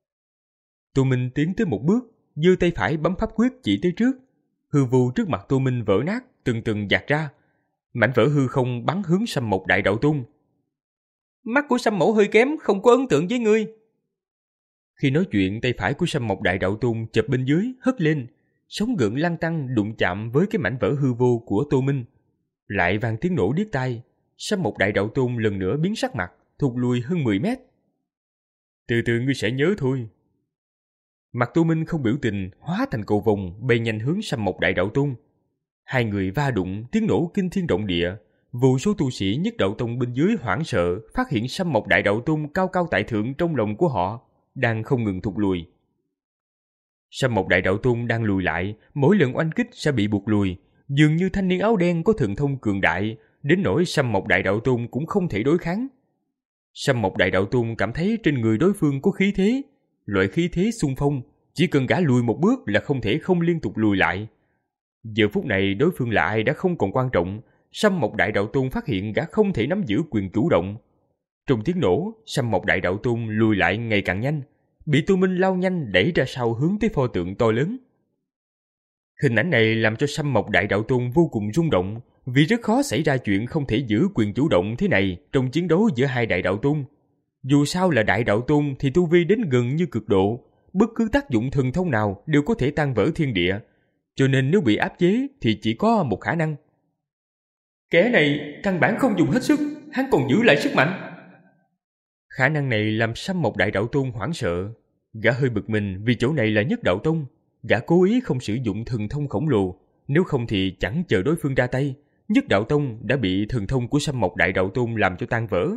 Tô Minh tiến tới một bước, giơ tay phải bấm pháp quyết chỉ tới trước. Hư vô trước mặt Tô Minh vỡ nát, từng từng dạt ra. Mảnh vỡ hư không bắn hướng Sâm Mộc Đại Đạo Tôn. Mắt của Sâm Mẫu hơi kém, không có ấn tượng với ngươi. Khi nói chuyện, tay phải của Sâm Mộc Đại Đạo Tôn chập bên dưới, hất lên, sóng gợn lăn tăn đụng chạm với cái mảnh vỡ hư vô của Tô Minh. Lại vang tiếng nổ điếc tai. Sâm Mộc Đại Đạo Tôn lần nữa biến sắc mặt, thụt lùi hơn mười mét. Từ từ ngươi sẽ nhớ thôi. Mặt Tô Minh không biểu tình, hóa thành cầu vồng bay nhanh hướng Sâm Mộc Đại Đạo Tôn. Hai người va đụng, tiếng nổ kinh thiên động địa. Vô số tu sĩ Nhất Đạo Tông bên dưới hoảng sợ, phát hiện Sâm Mộc Đại Đạo Tôn cao cao tại thượng trong lòng của họ đang không ngừng thụt lùi. Sâm Mộc Đại Đạo Tôn đang lùi lại, mỗi lần oanh kích sẽ bị buộc lùi. Dường như thanh niên áo đen có thần thông cường đại, đến nỗi Sâm Mộc Đại Đạo Tôn cũng không thể đối kháng. Sâm Mộc Đại Đạo Tôn cảm thấy trên người đối phương có khí thế, loại khí thế xung phong, chỉ cần gã lùi một bước là không thể không liên tục lùi lại. Giờ phút này đối phương là ai đã không còn quan trọng. Sâm Mộc Đại Đạo Tôn phát hiện gã không thể nắm giữ quyền chủ động. Trong tiếng nổ, Sâm Mộc Đại Đạo Tôn lùi lại ngày càng nhanh, bị Tô Minh lao nhanh đẩy ra sau hướng tới pho tượng to lớn. Hình ảnh này làm cho Sâm Mộc Đại Đạo Tôn vô cùng rung động, vì rất khó xảy ra chuyện không thể giữ quyền chủ động thế này trong chiến đấu giữa hai Đại Đạo Tôn. Dù sao là Đại Đạo Tôn thì tu vi đến gần như cực độ, bất cứ tác dụng thần thông nào đều có thể tan vỡ thiên địa, cho nên nếu bị áp chế thì chỉ có một khả năng. Kẻ này căn bản không dùng hết sức, hắn còn giữ lại sức mạnh. Khả năng này làm Sâm Mộc Đại Đạo Tôn hoảng sợ. Gã hơi bực mình vì chỗ này là Nhất Đạo Tông. Gã cố ý không sử dụng thần thông khổng lồ, nếu không thì chẳng chờ đối phương ra tay, Nhất Đạo Tông đã bị thần thông của Sâm Mộc Đại Đạo Tôn làm cho tan vỡ.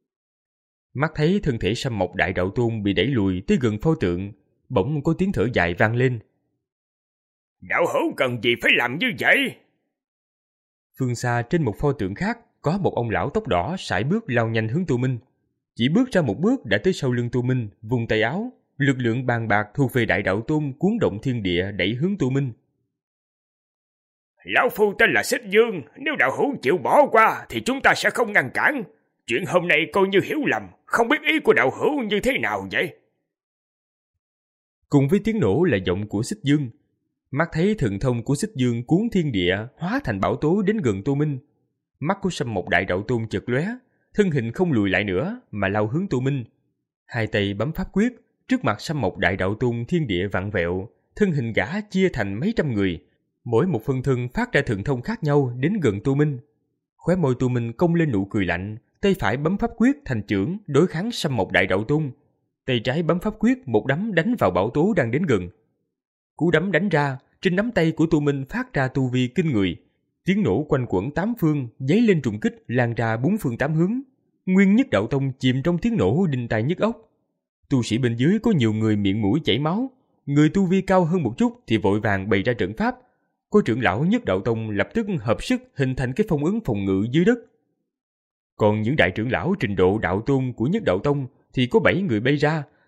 Mắt thấy thân thể Sâm Mộc Đại Đạo Tôn bị đẩy lùi tới gần pho tượng, bỗng có tiếng thở dài vang lên. Đạo hữu cần gì phải làm như vậy? Phương xa trên một pho tượng khác, có một ông lão tóc đỏ sải bước lao nhanh hướng Tô Minh. Chỉ bước ra một bước đã tới sau lưng Tô Minh, vùng tay áo, lực lượng bàn bạc thuộc về Đại Đạo Tôn cuốn động thiên địa đẩy hướng Tô Minh. Lão phu tên là Xích Dương, nếu đạo hữu chịu bỏ qua thì chúng ta sẽ không ngăn cản. Chuyện hôm nay coi như hiểu lầm, không biết ý của đạo hữu như thế nào vậy? Cùng với tiếng nổ là giọng của Xích Dương. Mắt thấy thần thông của Xích Dương cuốn thiên địa hóa thành bão tố đến gần Tô Minh. Mắt của Sâm Mộc Đại Đạo Tôn chợt lóe, thân hình không lùi lại nữa mà lao hướng Tô Minh. Hai tay bấm pháp quyết, trước mặt Sâm Mộc Đại Đạo Tôn thiên địa vặn vẹo, thân hình gã chia thành mấy trăm người, mỗi một phân thân phát ra thần thông khác nhau đến gần Tô Minh. Khóe môi Tô Minh cong lên nụ cười lạnh, tay phải bấm pháp quyết thành chưởng đối kháng Sâm Mộc Đại Đạo Tôn, tay trái bấm pháp quyết một đấm đánh vào bão tố đang đến gần. Cú đấm đánh ra, trên nắm tay của Tô Minh phát ra tu vi kinh người, tiếng nổ quanh quẩn tám phương, giấy lên trùng kích lan ra bốn phương tám hướng. Nguyên Nhất Đạo Tông chìm trong tiếng nổ đinh tai nhức óc. Tu sĩ bên dưới có nhiều người miệng mũi chảy máu, người tu vi cao hơn một chút thì vội vàng bày ra trận pháp. Có trưởng lão Nhất Đạo Tông lập tức hợp sức hình thành cái phong ứng phòng ngự dưới đất. Còn những đại trưởng lão trình độ đạo tôn của Nhất Đạo Tông thì có bảy người bay ra,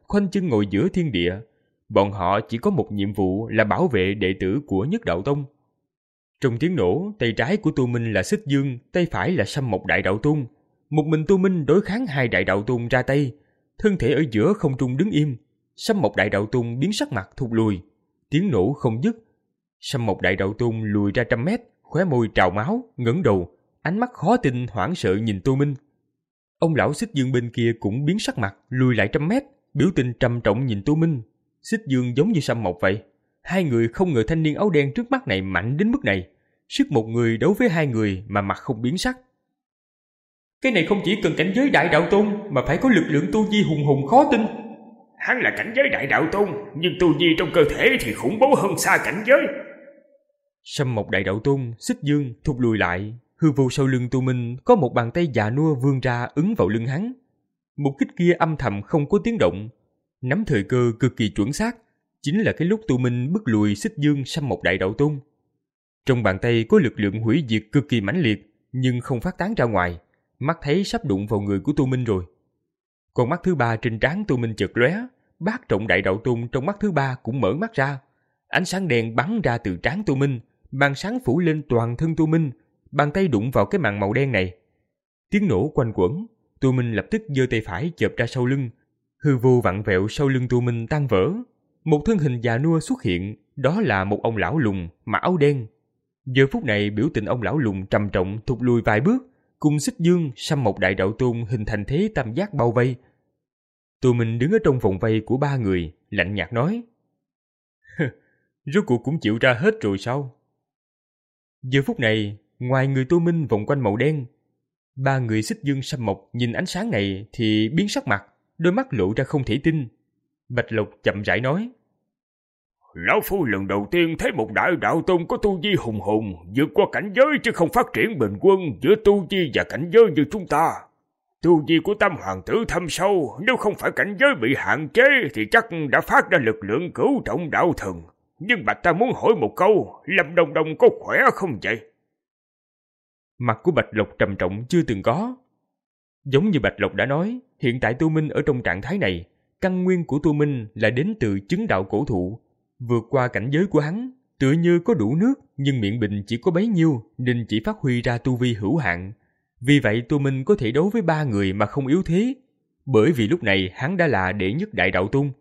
khoanh chân ngồi giữa thiên địa. Bọn họ chỉ có một nhiệm vụ là bảo vệ đệ tử của Nhất Đạo Tông. Trong tiếng nổ, tay trái của Tô Minh là Xích Dương, tay phải là Sâm Mộc Đại Đạo Tôn. Một mình Tô Minh đối kháng hai Đại Đạo Tôn ra tay, thân thể ở giữa không trung đứng im. Sâm Mộc Đại Đạo Tôn biến sắc mặt thụt lùi, tiếng nổ không dứt. Sâm Mộc Đại Đạo Tôn lùi ra trăm mét, khóe môi trào máu, ngẩng đầu, ánh mắt khó tin hoảng sợ nhìn Tô Minh. Ông lão Xích Dương bên kia cũng biến sắc mặt, lùi lại trăm mét, biểu tình trầm trọng nhìn Tô Minh. Xích Dương giống như Sâm Mộc vậy. Hai người không ngờ thanh niên áo đen trước mắt này mạnh đến mức này. Sức một người đấu với hai người mà mặt không biến sắc. Cái này không chỉ cần cảnh giới Đại Đạo Tôn mà phải có lực lượng tu vi hùng hùng khó tin. Hắn là cảnh giới Đại Đạo Tôn, nhưng tu vi trong cơ thể thì khủng bố hơn xa cảnh giới. Sâm Mộc Đại Đạo Tôn, Xích Dương thụt lùi lại. Hư vô sau lưng Tô Minh có một bàn tay già nua vươn ra ứng vào lưng hắn. Một kích kia âm thầm không có tiếng động, nắm thời cơ cực kỳ chuẩn xác, chính là cái lúc Tô Minh bức lùi Xích Dương Sâm Mộc Đại Đạo Tôn. Trong bàn tay có lực lượng hủy diệt cực kỳ mãnh liệt, nhưng không phát tán ra ngoài, mắt thấy sắp đụng vào người của Tô Minh rồi. Còn mắt thứ ba trên trán Tô Minh chợt lóe, Bát Trọng Đại Đạo Tôn trong mắt thứ ba cũng mở mắt ra. Ánh sáng đen bắn ra từ trán Tô Minh, màn sáng phủ lên toàn thân Tô Minh, bàn tay đụng vào cái màn màu đen này. Tiếng nổ quanh quẩn, Tô Minh lập tức giơ tay phải chộp ra sau lưng. Hư vô vặn vẹo sau lưng Tô Minh tan vỡ. Một thân hình già nua xuất hiện, đó là một ông lão lùn mặc áo đen. Giờ phút này biểu tình ông lão lùn trầm trọng thụt lùi vài bước, cùng Xích Dương, Sâm Mộc Đại Đạo Tôn hình thành thế tam giác bao vây. Tô Minh đứng ở trong vòng vây của ba người, lạnh nhạt nói: rốt cuộc cũng chịu ra hết rồi sao? Giờ phút này, ngoài người Tô Minh vòng quanh màu đen, ba người Xích Dương Sâm Mộc nhìn ánh sáng này thì biến sắc mặt, đôi mắt lộ ra không thể tin. Bạch Lộc chậm rãi nói: Lão Phu lần đầu tiên thấy một Đại Đạo Tôn có tu vi hùng hùng, vượt qua cảnh giới chứ không phát triển bình quân giữa tu vi và cảnh giới như chúng ta. Tu vi của Tam Hoàng tử thâm sâu, nếu không phải cảnh giới bị hạn chế thì chắc đã phát ra lực lượng cửu trọng đạo thần. Nhưng Bạch ta muốn hỏi một câu, Lâm Đông Đông có khỏe không vậy? Mặt của Bạch Lộc trầm trọng chưa từng có. Giống như Bạch Lộc đã nói, hiện tại Tô Minh ở trong trạng thái này, căn nguyên của Tô Minh là đến từ chứng đạo cổ thụ. Vượt qua cảnh giới của hắn, tựa như có đủ nước nhưng miệng bình chỉ có bấy nhiêu nên chỉ phát huy ra tu vi hữu hạn. Vì vậy Tô Minh có thể đấu với ba người mà không yếu thế, bởi vì lúc này hắn đã là đệ nhất Đại Đạo Tôn.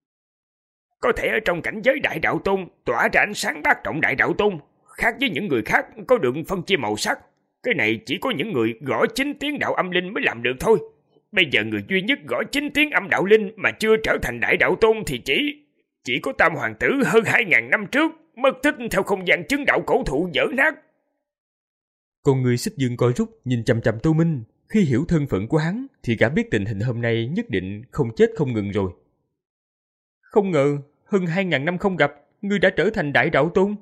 Có thể ở trong cảnh giới Đại Đạo Tôn tỏa ra ánh sáng Bát Trọng Đại Đạo Tôn, khác với những người khác có được phân chia màu sắc. Cái này chỉ có những người gõ chính tiếng đạo âm linh mới làm được thôi. Bây giờ người duy nhất gõ chính tiếng âm đạo linh mà chưa trở thành Đại Đạo Tôn thì chỉ chỉ có Tam Hoàng tử hơn hai ngàn năm trước mất tích theo không gian chứng đạo cổ thụ vỡ nát. Còn người Xích Dương coi rút nhìn chằm chằm Tô Minh, khi hiểu thân phận của hắn thì gã biết tình hình hôm nay nhất định không chết không ngừng rồi. Không ngờ hơn hai ngàn năm không gặp, ngươi đã trở thành Đại Đạo Tôn.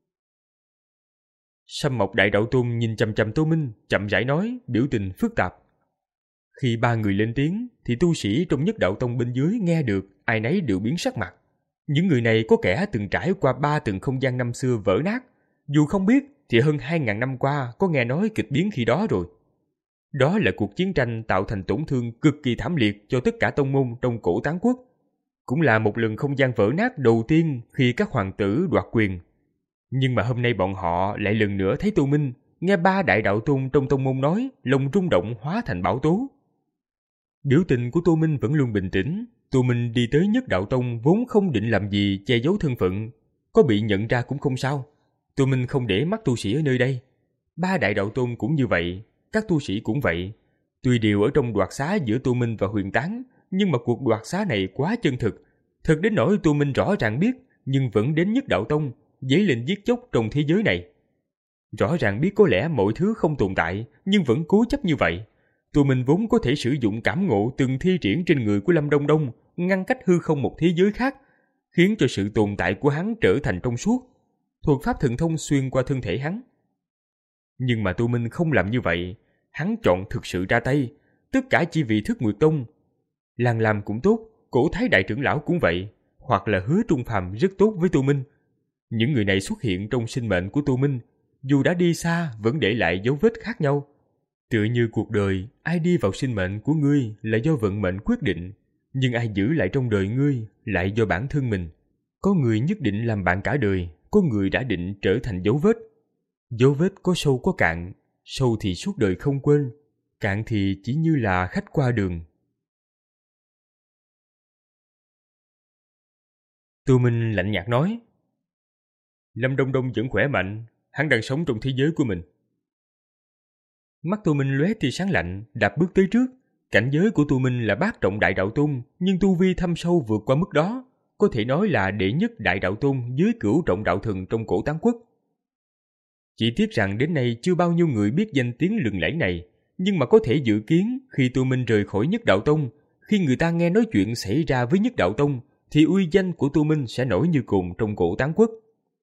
Sâm Mộc Đại Đạo Tôn nhìn chằm chằm Tô Minh, chậm rãi nói, biểu tình phức tạp. Khi ba người lên tiếng thì tu sĩ trong Nhất Đạo Tông bên dưới nghe được, ai nấy đều biến sắc mặt. Những người này có kẻ từng trải qua ba từng không gian năm xưa vỡ nát, dù không biết thì hơn hai ngàn năm qua có nghe nói kịch biến khi đó rồi. Đó là cuộc chiến tranh tạo thành tổn thương cực kỳ thảm liệt cho tất cả tông môn trong cổ Tán Quốc. Cũng là một lần không gian vỡ nát đầu tiên khi các hoàng tử đoạt quyền. Nhưng mà hôm nay bọn họ lại lần nữa thấy Tô Minh, nghe ba Đại Đạo Tôn trong tông môn nói, lòng rung động hóa thành bão tố. Biểu tình của Tô Minh vẫn luôn bình tĩnh. Tô Minh đi tới Nhất Đạo Tông vốn không định làm gì che giấu thân phận, có bị nhận ra cũng không sao. Tô Minh không để mắt tu sĩ ở nơi đây. Ba Đại Đạo Tôn cũng như vậy, các tu sĩ cũng vậy. Tuy đều ở trong đoạt xá giữa Tô Minh và Huyền Tán, nhưng mà cuộc đoạt xá này quá chân thực. Thật đến nỗi Tô Minh rõ ràng biết, nhưng vẫn đến Nhất Đạo Tông, dấy lên giết chóc trong thế giới này. Rõ ràng biết có lẽ mọi thứ không tồn tại, nhưng vẫn cố chấp như vậy. Tô Minh vốn có thể sử dụng cảm ngộ từng thi triển trên người của Lâm Đông Đông, ngăn cách hư không một thế giới khác, khiến cho sự tồn tại của hắn trở thành trong suốt, thuật pháp thần thông xuyên qua thân thể hắn. Nhưng mà Tô Minh không làm như vậy, hắn chọn thực sự ra tay, tất cả chỉ vì Thức Nguyệt Tông. Làng làm cũng tốt, Cổ Thái Đại trưởng lão cũng vậy, hoặc là Hứa Trung Phàm rất tốt với Tô Minh. Những người này xuất hiện trong sinh mệnh của Tô Minh, dù đã đi xa vẫn để lại dấu vết khác nhau. Tựa như cuộc đời, ai đi vào sinh mệnh của ngươi là do vận mệnh quyết định. nhưng ai giữ lại trong đời ngươi lại do bản thân mình. Có người nhất định làm bạn cả đời, có người đã định trở thành dấu vết. Dấu vết có sâu có cạn, sâu thì suốt đời không quên, cạn thì chỉ như là khách qua đường. Tô Minh lạnh nhạt nói, Lâm Đông Đông vẫn khỏe mạnh, hắn đang sống trong thế giới của mình. Mắt Tô Minh lóe tia sáng lạnh, đạp bước tới trước. Cảnh giới của Tô Minh là bát trọng đại đạo tôn, nhưng tu vi thâm sâu vượt qua mức đó, có thể nói là đệ nhất đại đạo tôn dưới cửu trọng đạo thần trong cổ Tán Quốc. Chỉ tiếc rằng đến nay chưa bao nhiêu người biết danh tiếng lừng lẫy này, nhưng mà có thể dự kiến khi Tô Minh rời khỏi nhất đạo tông, khi người ta nghe nói chuyện xảy ra với nhất đạo tông, thì uy danh của Tô Minh sẽ nổi như cồn trong cổ Tán Quốc.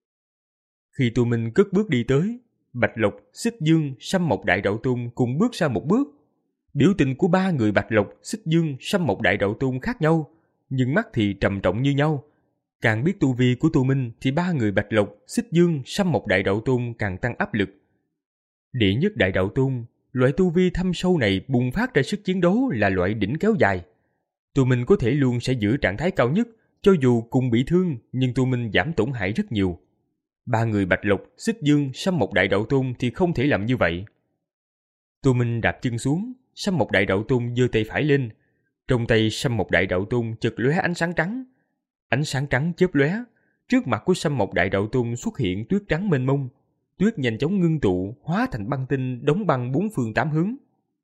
Khi Tô Minh cất bước đi tới, Bạch Lộc, Xích Dương, Sâm Mộc Đại Đạo Tôn cùng bước ra một bước. Biểu tình của ba người Bạch Lộc, Xích Dương, Sâm Mộc Đại Đạo Tôn khác nhau, nhưng mắt thì trầm trọng như nhau. Càng biết tu vi của Tô Minh thì ba người Bạch Lộc, Xích Dương, Sâm Mộc Đại Đạo Tôn càng tăng áp lực. Đệ nhất Đại Đạo Tôn, loại tu vi thâm sâu này bùng phát ra sức chiến đấu là loại đỉnh kéo dài. Tô Minh có thể luôn sẽ giữ trạng thái cao nhất, cho dù cùng bị thương nhưng Tô Minh giảm tổn hại rất nhiều. Ba người Bạch Lộc, Xích Dương, Sâm Mộc Đại Đạo Tôn thì không thể làm như vậy. Tô Minh đạp chân xuống, Sâm Mộc Đại Đạo Tôn giơ tay phải lên. Trong tay Sâm Mộc Đại Đạo Tôn chợt lóe ánh sáng trắng. Ánh sáng trắng chớp lóe, trước mặt của Sâm Mộc Đại Đạo Tôn xuất hiện tuyết trắng mênh mông. Tuyết nhanh chóng ngưng tụ, hóa thành băng tinh đóng băng bốn phương tám hướng.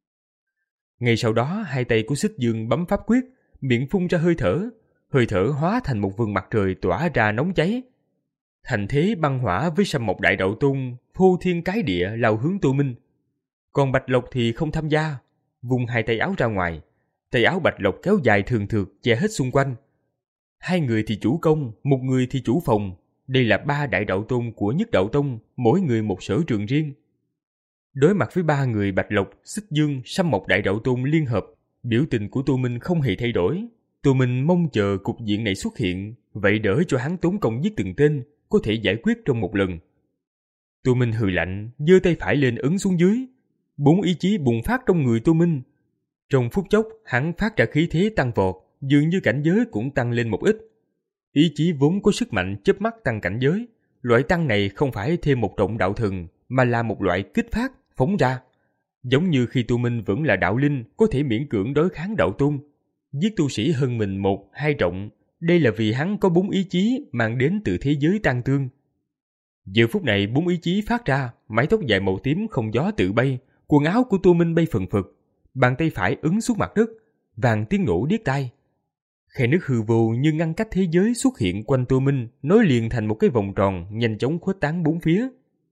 Ngay sau đó, hai tay của Xích Dương bấm pháp quyết, miệng phun ra hơi thở, hơi thở hóa thành một vầng mặt trời tỏa ra nóng cháy. Thành thế băng hỏa với Sâm Mộc Đại Đạo Tôn phô thiên cái địa lao hướng Tô Minh. Còn Bạch Lộc thì không tham gia, vung hai tay áo ra ngoài, tay áo Bạch Lộc kéo dài thường thượt che hết xung quanh. Hai người thì chủ công, một người thì chủ phòng. Đây là ba đại đạo tôn của nhất đạo tông, mỗi người một sở trường riêng. Đối mặt với ba người Bạch Lộc, Xích Dương, Sâm Mộc Đại Đạo Tôn liên hợp, biểu tình của Tô Minh không hề thay đổi. Tô Minh mong chờ cục diện này xuất hiện, vậy đỡ cho hắn tốn công giết từng tên, có thể giải quyết trong một lần. Tô Minh hừ lạnh, giơ tay phải lên ấn xuống dưới. Bốn ý chí bùng phát trong người Tô Minh. Trong phút chốc, hắn phát ra khí thế tăng vọt, dường như cảnh giới cũng tăng lên một ít. Ý chí vốn có sức mạnh chớp mắt tăng cảnh giới. Loại tăng này không phải thêm một trọng đạo thần, mà là một loại kích phát, phóng ra. Giống như khi Tô Minh vẫn là đạo linh, có thể miễn cưỡng đối kháng đạo tôn. Giết tu sĩ hơn mình một, hai trọng. Đây là vì hắn có bốn ý chí mang đến từ thế giới tan tương. Giờ phút này bốn ý chí phát ra, mái tóc dài màu tím không gió tự bay, quần áo của Tô Minh bay phần phật, bàn tay phải ấn xuống mặt đất, vàng tiếng nổ điếc tai. Khe nước hư vô như ngăn cách thế giới xuất hiện quanh Tô Minh, nối liền thành một cái vòng tròn nhanh chóng khuếch tán bốn phía.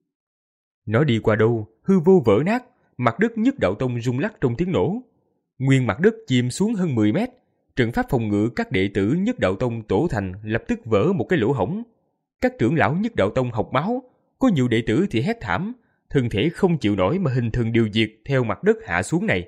Nó đi qua đâu, hư vô vỡ nát, mặt đất nhất đạo tông rung lắc trong tiếng nổ. Nguyên mặt đất chìm xuống hơn mười mét, trận pháp phòng ngự các đệ tử nhất đạo tông tổ thành lập tức vỡ một cái lỗ hổng. Các trưởng lão nhất đạo tông học máu, có nhiều đệ tử thì hét thảm, thân thể không chịu nổi mà hình thần điều diệt theo mặt đất hạ xuống này.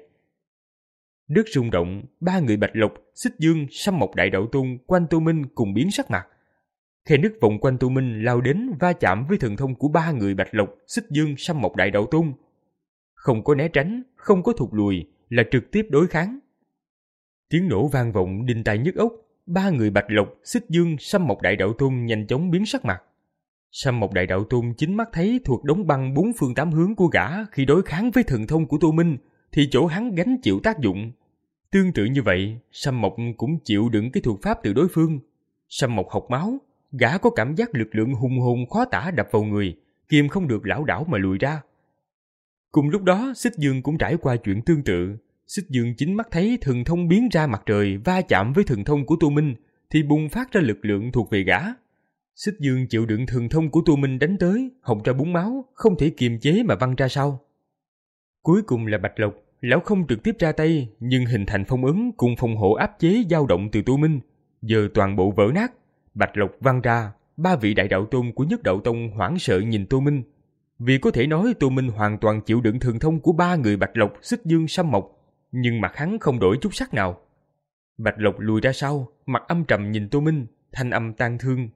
Đất rung động, ba người Bạch Lộc, Xích Dương, Sâm Mộc Đại Đạo Tôn quanh Tô Minh cùng biến sắc mặt. Khe nước vòng quanh Tô Minh lao đến va chạm với thần thông của ba người Bạch Lộc, Xích Dương, Sâm Mộc Đại Đạo Tôn. Không có né tránh, không có thụt lùi, là trực tiếp đối kháng. Tiếng nổ vang vọng đinh tai nhức óc, ba người Bạch Lộc, Xích Dương, Sâm Mộc Đại Đạo Tôn nhanh chóng biến sắc mặt. Sâm Mộc Đại Đạo Tôn chính mắt thấy thuộc đống băng bốn phương tám hướng của gã khi đối kháng với thần thông của Tô Minh, thì chỗ hắn gánh chịu tác dụng. Tương tự như vậy, Sâm Mộc cũng chịu đựng cái thuật pháp từ đối phương. Sâm Mộc học máu, gã có cảm giác lực lượng hùng hồn khó tả đập vào người, kiềm không được lảo đảo mà lùi ra. Cùng lúc đó, Xích Dương cũng trải qua chuyện tương tự. Xích Dương chính mắt thấy thần thông biến ra mặt trời va chạm với thần thông của Tô Minh, thì bùng phát ra lực lượng thuộc về gã. Xích Dương chịu đựng thần thông của Tô Minh đánh tới, hộc ra búng máu, không thể kiềm chế mà văng ra sau. Cuối cùng là Bạch Lộc, lão không trực tiếp ra tay, nhưng hình thành phong ấn cùng phòng hộ áp chế dao động từ Tô Minh, giờ toàn bộ vỡ nát. Bạch Lộc văng ra, ba vị đại đạo tôn của nhất đạo tông hoảng sợ nhìn Tô Minh, vì có thể nói Tô Minh hoàn toàn chịu đựng thần thông của ba người Bạch Lộc, Xích Dương, Sâm Mộc, nhưng mặt hắn không đổi chút sắc nào. Bạch Lộc lùi ra sau, mặt âm trầm nhìn Tô Minh, thanh âm tang thương.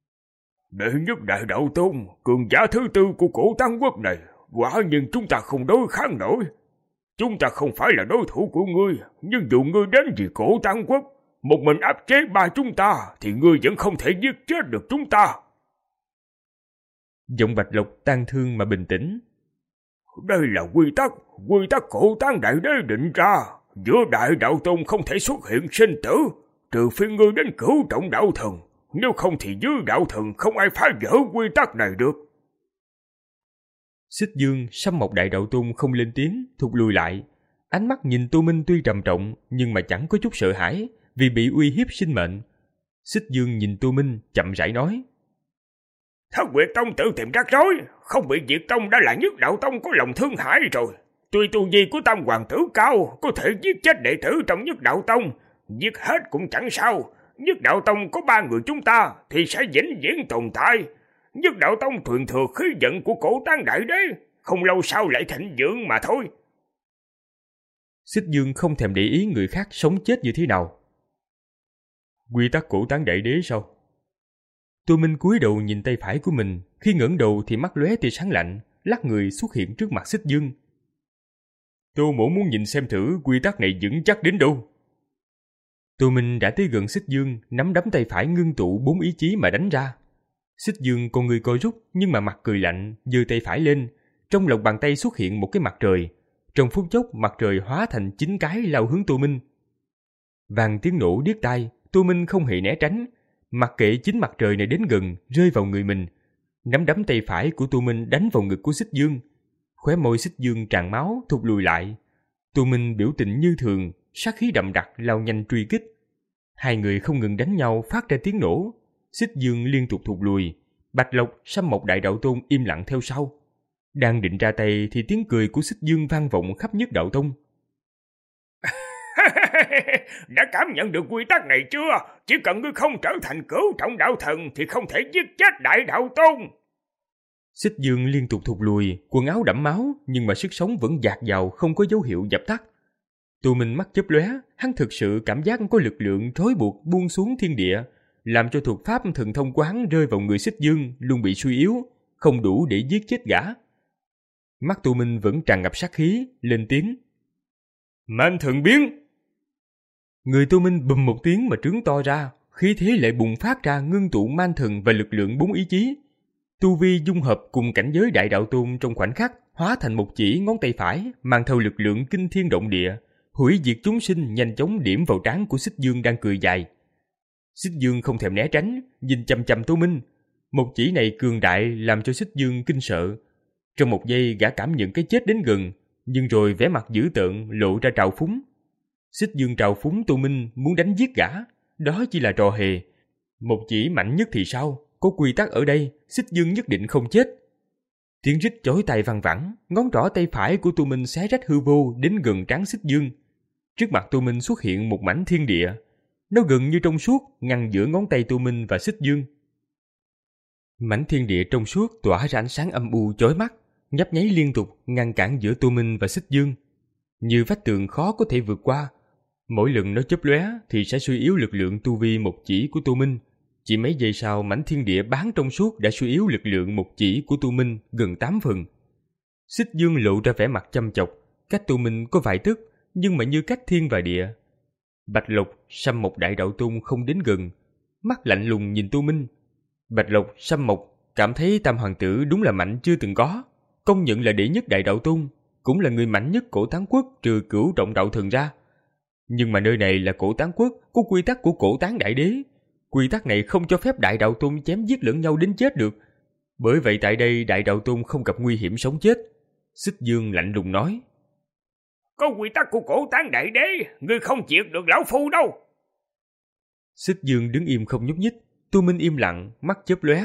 Đệ nhất đại đạo tôn, cường giả thứ tư của cổ Tăng Quốc này, quả nhiên chúng ta không đối kháng nổi. Chúng ta không phải là đối thủ của ngươi, nhưng dù ngươi đến vì cổ Tăng Quốc, Một mình áp chế ba chúng ta thì ngươi vẫn không thể giết chết được chúng ta. Giọng Bạch Lộc tang thương mà bình tĩnh. Đây là quy tắc, quy tắc cổ tán đại đế định ra. Giữa đại đạo tôn không thể xuất hiện sinh tử, trừ phi ngươi đến cửu trọng đạo thần. Nếu không thì dưới đạo thần không ai phá vỡ quy tắc này được. Xích Dương, Sâm Mộc Đại Đạo Tôn không lên tiếng, thụt lùi lại. Ánh mắt nhìn Tô Minh tuy trầm trọng nhưng mà chẳng có chút sợ hãi vì bị uy hiếp sinh mệnh. Xích Dương nhìn Tô Minh chậm rãi nói. Thất Nguyệt Tông tự tìm rắc rối, không bị diệt tông đã là nhất đạo tông có lòng thương hại rồi. Tuy tu vi của Tam Hoàng tử cao, có thể giết chết đệ tử trong nhất đạo tông, giết hết cũng chẳng sao. Nhất đạo tông có ba người chúng ta thì sẽ vĩnh viễn tồn tại. Nhất đạo tông truyền thừa khí vận của cổ tán đại đế, không lâu sau lại thịnh vượng mà thôi. Xích Dương không thèm để ý người khác sống chết như thế nào. Quy tắc cổ tán đại đế sao? Tô Minh cúi đầu nhìn tay phải của mình, khi ngẩng đầu thì mắt lóe tia sáng lạnh, lắc người xuất hiện trước mặt Xích Dương. Tô mỗ muốn nhìn xem thử quy tắc này vững chắc đến đâu. Tô Minh đã tới gần Xích Dương, nắm đấm tay phải ngưng tụ bốn ý chí mà đánh ra. Xích Dương con người co rút nhưng mà mặt cười lạnh, giơ tay phải lên, trong lòng bàn tay xuất hiện một cái mặt trời. Trong phút chốc mặt trời hóa thành chín cái lao hướng Tô Minh. Vang tiếng nổ điếc tai, Tô Minh không hề né tránh, mặc kệ chính mặt trời này đến gần rơi vào người mình. Nắm đấm tay phải của Tô Minh đánh vào ngực của Xích Dương. Khóe môi Xích Dương tràn máu thụt lùi lại. Tô Minh biểu tình như thường, sát khí đậm đặc lao nhanh truy kích. Hai người không ngừng đánh nhau phát ra tiếng nổ. Xích Dương liên tục thụt lùi. Bạch Lộc, Sâm Mộc Đại Đạo Tôn im lặng theo sau. Đang định ra tay thì tiếng cười của Xích Dương vang vọng khắp nhất đạo tông. Đã cảm nhận được quy tắc này chưa? Chỉ cần ngươi không trở thành cửu trọng đạo thần thì không thể giết chết đại đạo tôn. Xích Dương liên tục thụt lùi, quần áo đẫm máu nhưng mà sức sống vẫn dạt dào, không có dấu hiệu dập tắt. Tô Minh mắt chớp lóe, hắn thực sự cảm giác có lực lượng trói buộc buông xuống thiên địa, làm cho thuật pháp thần thông của hắn rơi vào người Xích Dương luôn bị suy yếu, không đủ để giết chết gã. Mắt Tô Minh vẫn tràn ngập sát khí, lên tiếng. Man thần biến! Người Tô Minh bùm một tiếng mà trướng to ra, khí thế lại bùng phát ra ngưng tụ man thần và lực lượng bốn ý chí. Tu vi dung hợp cùng cảnh giới đại đạo tôn trong khoảnh khắc hóa thành một chỉ ngón tay phải mang theo lực lượng kinh thiên động địa, hủy diệt chúng sinh nhanh chóng điểm vào trán của Xích Dương đang cười dài. Xích Dương không thèm né tránh, nhìn chằm chằm Tô Minh. Một chỉ này cường đại làm cho Xích Dương kinh sợ. Trong một giây gã cảm nhận cái chết đến gần, nhưng rồi vẻ mặt dữ tợn lộ ra trào phúng. Xích Dương trào phúng Tô Minh muốn đánh giết gã, đó chỉ là trò hề. Một chỉ mạnh nhất thì sao? Có quy tắc ở đây, Xích Dương nhất định không chết. Tiếng rít chói tai vang vẳng, ngón trỏ tay phải của Tô Minh xé rách hư vô đến gần trán Xích Dương. Trước mặt Tô Minh xuất hiện một mảnh thiên địa, nó gần như trong suốt, ngăn giữa ngón tay Tô Minh và Xích Dương. Mảnh thiên địa trong suốt tỏa ra ánh sáng âm u chói mắt, nhấp nháy liên tục ngăn cản giữa Tô Minh và Xích Dương, như vách tường khó có thể vượt qua. Mỗi lần nó chớp lóe thì sẽ suy yếu lực lượng tu vi một chỉ của Tô Minh. Chỉ mấy giây sau, mảnh thiên địa bán trong suốt đã suy yếu lực lượng một chỉ của Tô Minh gần tám phần. Xích Dương lộ ra vẻ mặt chăm chọc, cách Tô Minh có vài tấc, nhưng mà như cách thiên và địa. Bạch Lộc, Sâm Mộc Đại Đạo Tôn không đến gần, mắt lạnh lùng nhìn Tô Minh. Bạch Lộc, Sâm Mộc cảm thấy Tam Hoàng tử đúng là mạnh chưa từng có, công nhận là đệ nhất Đại Đạo Tôn, cũng là người mạnh nhất Cổ Tán Quốc trừ Cửu Trọng Đạo Thần ra. Nhưng mà nơi này là Cổ Tán Quốc, có quy tắc của Cổ Tán Đại Đế. Quy tắc này không cho phép Đại Đạo Tôn chém giết lẫn nhau đến chết được. Bởi vậy tại đây Đại Đạo Tôn không gặp nguy hiểm sống chết. Xích Dương lạnh lùng nói. Có quy tắc của Cổ Tán Đại Đế, ngươi không diệt được lão phu đâu. Xích Dương đứng im không nhúc nhích. Tô Minh im lặng, mắt chớp lóe.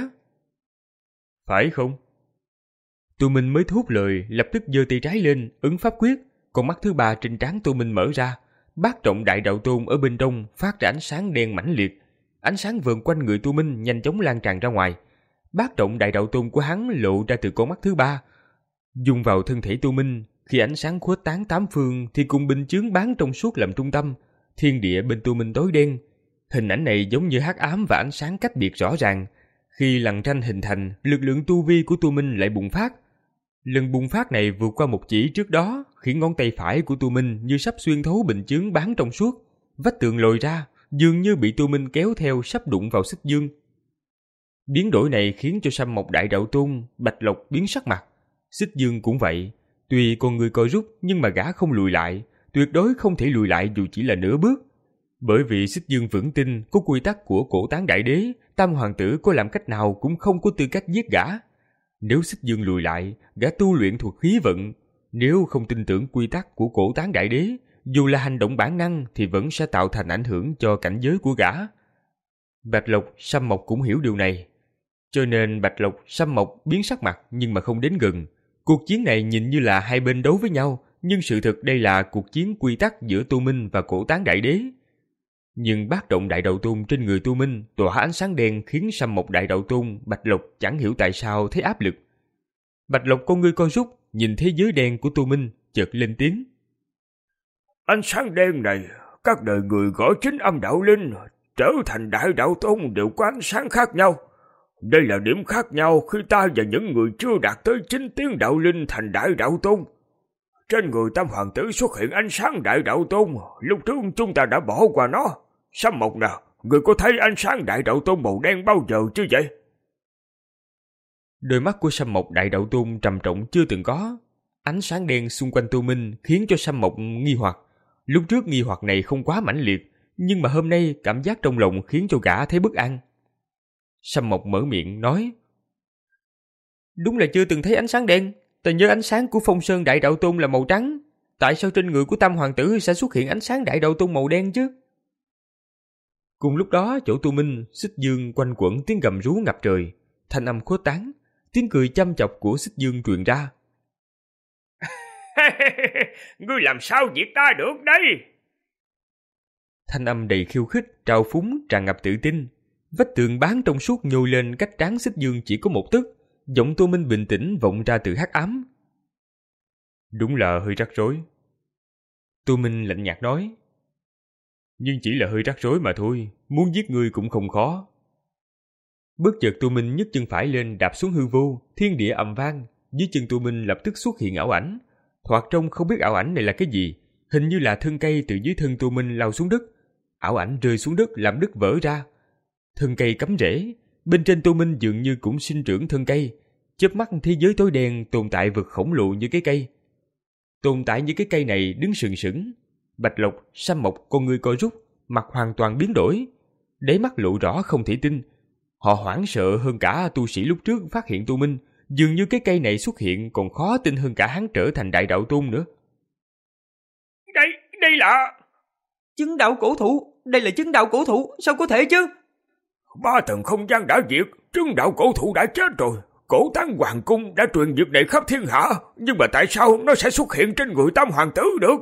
Phải không? Tô Minh mới thốt lời, lập tức giơ tay trái lên, ứng pháp quyết. Còn mắt thứ ba trên trán Tô Minh mở ra. Bát trọng Đại Đạo Tôn ở bên trong phát ra ánh sáng đen mãnh liệt. Ánh sáng vờn quanh người Tô Minh nhanh chóng lan tràn ra ngoài. Bát trọng Đại Đạo Tôn của hắn lộ ra từ con mắt thứ ba, dùng vào thân thể Tô Minh. Khi ánh sáng khuếch tán tám phương thì cùng bình chướng bán trong suốt làm trung tâm, thiên địa bên Tô Minh tối đen. Hình ảnh này giống như hắc ám và ánh sáng cách biệt rõ ràng. Khi lằn tranh hình thành, lực lượng tu vi của Tô Minh lại bùng phát. Lần bùng phát này vượt qua một chỉ trước đó, khiến ngón tay phải của Tô Minh như sắp xuyên thấu bình chướng bán trong suốt. Vách tường lồi ra, dường như bị Tu Minh kéo theo sắp đụng vào Xích Dương. Biến đổi này khiến cho Sâm Mộc Đại Đạo Tôn, Bạch Lộc biến sắc mặt. Xích Dương cũng vậy, tuy con người co rút nhưng mà gã không lùi lại, tuyệt đối không thể lùi lại dù chỉ là nửa bước. Bởi vì Xích Dương vững tin có quy tắc của Cổ Tán Đại Đế, Tam Hoàng tử có làm cách nào cũng không có tư cách giết gã. Nếu Xích Dương lùi lại, gã tu luyện thuộc khí vận. Nếu không tin tưởng quy tắc của Cổ Tán Đại Đế, dù là hành động bản năng thì vẫn sẽ tạo thành ảnh hưởng cho cảnh giới của gã. Bạch Lộc, Sâm Mộc cũng hiểu điều này. Cho nên Bạch Lộc, Sâm Mộc biến sắc mặt nhưng mà không đến gần. Cuộc chiến này nhìn như là hai bên đấu với nhau, nhưng sự thực đây là cuộc chiến quy tắc giữa Tu Minh và Cổ Tán Đại Đế. Nhưng bát động Đại Đạo Tôn trên người Tu Minh tỏa ánh sáng đen khiến Sâm Mộc Đại Đạo Tôn, Bạch Lộc chẳng hiểu tại sao thấy áp lực. Bạch Lộc con ngươi co rút, nhìn thế giới đen của Tu Minh, chợt lên tiếng. Ánh sáng đen này, các đời người gõ chính âm đạo linh trở thành Đại Đạo Tôn đều có ánh sáng khác nhau. Đây là điểm khác nhau khi ta và những người chưa đạt tới chín tiếng đạo linh thành Đại Đạo Tôn. Trên người Tam Hoàng tử xuất hiện ánh sáng Đại Đạo Tôn, lúc trước chúng ta đã bỏ qua nó. Sâm Mộc nào, người có thấy ánh sáng Đại Đạo Tôn màu đen bao giờ chưa vậy? Đôi mắt của Sâm Mộc Đại Đạo Tôn trầm trọng chưa từng có. Ánh sáng đen xung quanh Tu Minh khiến cho Sâm Mộc nghi hoặc. Lúc trước nghi hoặc này không quá mãnh liệt, nhưng mà hôm nay cảm giác trong lòng khiến cho gã thấy bất an. Sâm Mộc mở miệng nói. Đúng là chưa từng thấy ánh sáng đen. Ta nhớ ánh sáng của Phong Sơn Đại Đạo Tôn là màu trắng. Tại sao trên người của Tam Hoàng tử sẽ xuất hiện ánh sáng Đại Đạo Tôn màu đen chứ? Cùng lúc đó, chỗ Tu Minh, Xích Dương quanh quẩn tiếng gầm rú ngập trời, thanh âm khuếch tán, tiếng cười chăm chọc của Xích Dương truyền ra. Ngươi làm sao diệt ta được đây? Thanh âm đầy khiêu khích, trào phúng, tràn ngập tự tin. Vách tường bán trong suốt nhô lên cách trán Xích Dương chỉ có một tấc. Giọng Tu Minh bình tĩnh vọng ra từ hắc ám. Đúng là hơi rắc rối. Tu Minh lạnh nhạt nói. Nhưng chỉ là hơi rắc rối mà thôi, muốn giết ngươi cũng không khó. Bất chợt Tu Minh nhấc chân phải lên đạp xuống hư vô, thiên địa ầm vang, dưới chân Tu Minh lập tức xuất hiện ảo ảnh. Thoạt trông không biết ảo ảnh này là cái gì, hình như là thân cây từ dưới thân Tu Minh lao xuống đất. Ảo ảnh rơi xuống đất làm đất vỡ ra. Thân cây cắm rễ, bên trên Tu Minh dường như cũng sinh trưởng thân cây. Chớp mắt thế giới tối đen tồn tại vực khổng lồ như cái cây. Tồn tại như cái cây này đứng sừng sững. Bạch Lộc, Sâm Mộc con ngươi co rút, mặt hoàn toàn biến đổi. Đáy mắt lộ rõ không thể tin. Họ hoảng sợ hơn cả tu sĩ lúc trước phát hiện Tu Minh. Dường như cái cây này xuất hiện còn khó tin hơn cả hắn trở thành Đại Đạo Tôn nữa. Đây, đây là... Chứng đạo cổ thụ, đây là chứng đạo cổ thụ, sao có thể chứ? Ba tầng không gian đã diệt, chứng đạo cổ thụ đã chết rồi. Cổ Tán Hoàng Cung đã truyền việc này khắp thiên hạ, nhưng mà tại sao nó sẽ xuất hiện trên người Tam Hoàng tử được?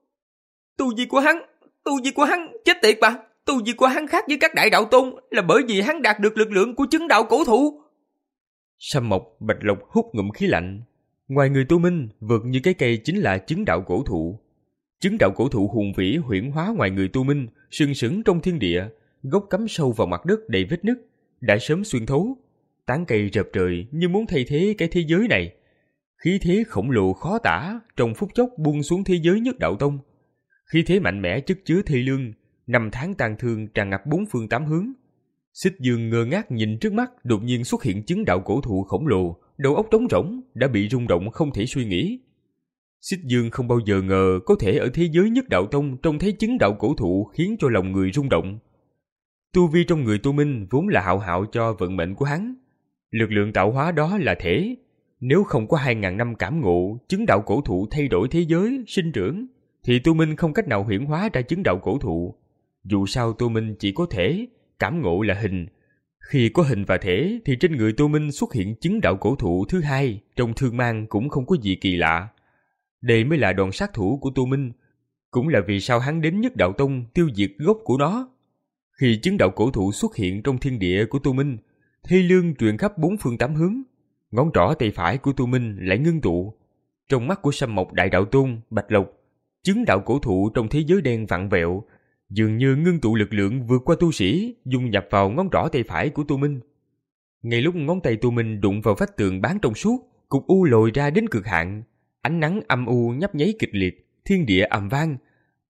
Tu vi của hắn, tu vi của hắn, chết tiệt bà. Tu vi của hắn khác với các Đại Đạo Tôn là bởi vì hắn đạt được lực lượng của chứng đạo cổ thụ. Sâm Mộc, Bạch Lộc hút ngụm khí lạnh. Ngoài người Tu Minh, vượt như cái cây chính là chứng đạo cổ thụ. Chứng đạo cổ thụ hùng vĩ huyễn hóa ngoài người Tu Minh, sừng sững trong thiên địa, gốc cắm sâu vào mặt đất đầy vết nứt, đã sớm xuyên thấu. Tán cây rợp trời như muốn thay thế cái thế giới này. Khí thế khổng lồ khó tả, trong phút chốc buông xuống thế giới Nhất Đạo Tông. Khí thế mạnh mẽ chất chứa thê lương, năm tháng tàn thương tràn ngập bốn phương tám hướng. Xích Dương ngơ ngác nhìn trước mắt đột nhiên xuất hiện chứng đạo cổ thụ khổng lồ, đầu óc trống rỗng, đã bị rung động không thể suy nghĩ. Xích Dương không bao giờ ngờ có thể ở thế giới Nhất Đạo Tông trông thấy chứng đạo cổ thụ khiến cho lòng người rung động. Tu vi trong người Tu Minh vốn là hạo hạo cho vận mệnh của hắn. Lực lượng tạo hóa đó là thể. Nếu không có hai ngàn năm cảm ngộ, chứng đạo cổ thụ thay đổi thế giới, sinh trưởng, thì Tu Minh không cách nào huyễn hóa ra chứng đạo cổ thụ. Dù sao Tu Minh chỉ có thể, cảm ngộ là hình. Khi có hình và thể thì trên người Tu Minh xuất hiện chứng đạo cổ thụ thứ hai, trong thương mang cũng không có gì kỳ lạ. Đây mới là đòn sát thủ của Tu Minh, cũng là vì sao hắn đến Nhất Đạo Tông tiêu diệt gốc của nó. Khi chứng đạo cổ thụ xuất hiện trong thiên địa của Tu Minh, thê lương truyền khắp bốn phương tám hướng. Ngón trỏ tay phải của Tu Minh lại ngưng tụ. Trong mắt của Sâm Mộc Đại Đạo Tôn, Bạch Lộc, chứng đạo cổ thụ trong thế giới đen vặn vẹo, dường như ngưng tụ lực lượng vượt qua tu sĩ, dung nhập vào ngón trỏ tay phải của Tu Minh. Ngay lúc ngón tay Tu Minh đụng vào vách tường bán trong suốt, cục u lồi ra đến cực hạn, ánh nắng âm u nhấp nháy kịch liệt, thiên địa ầm vang,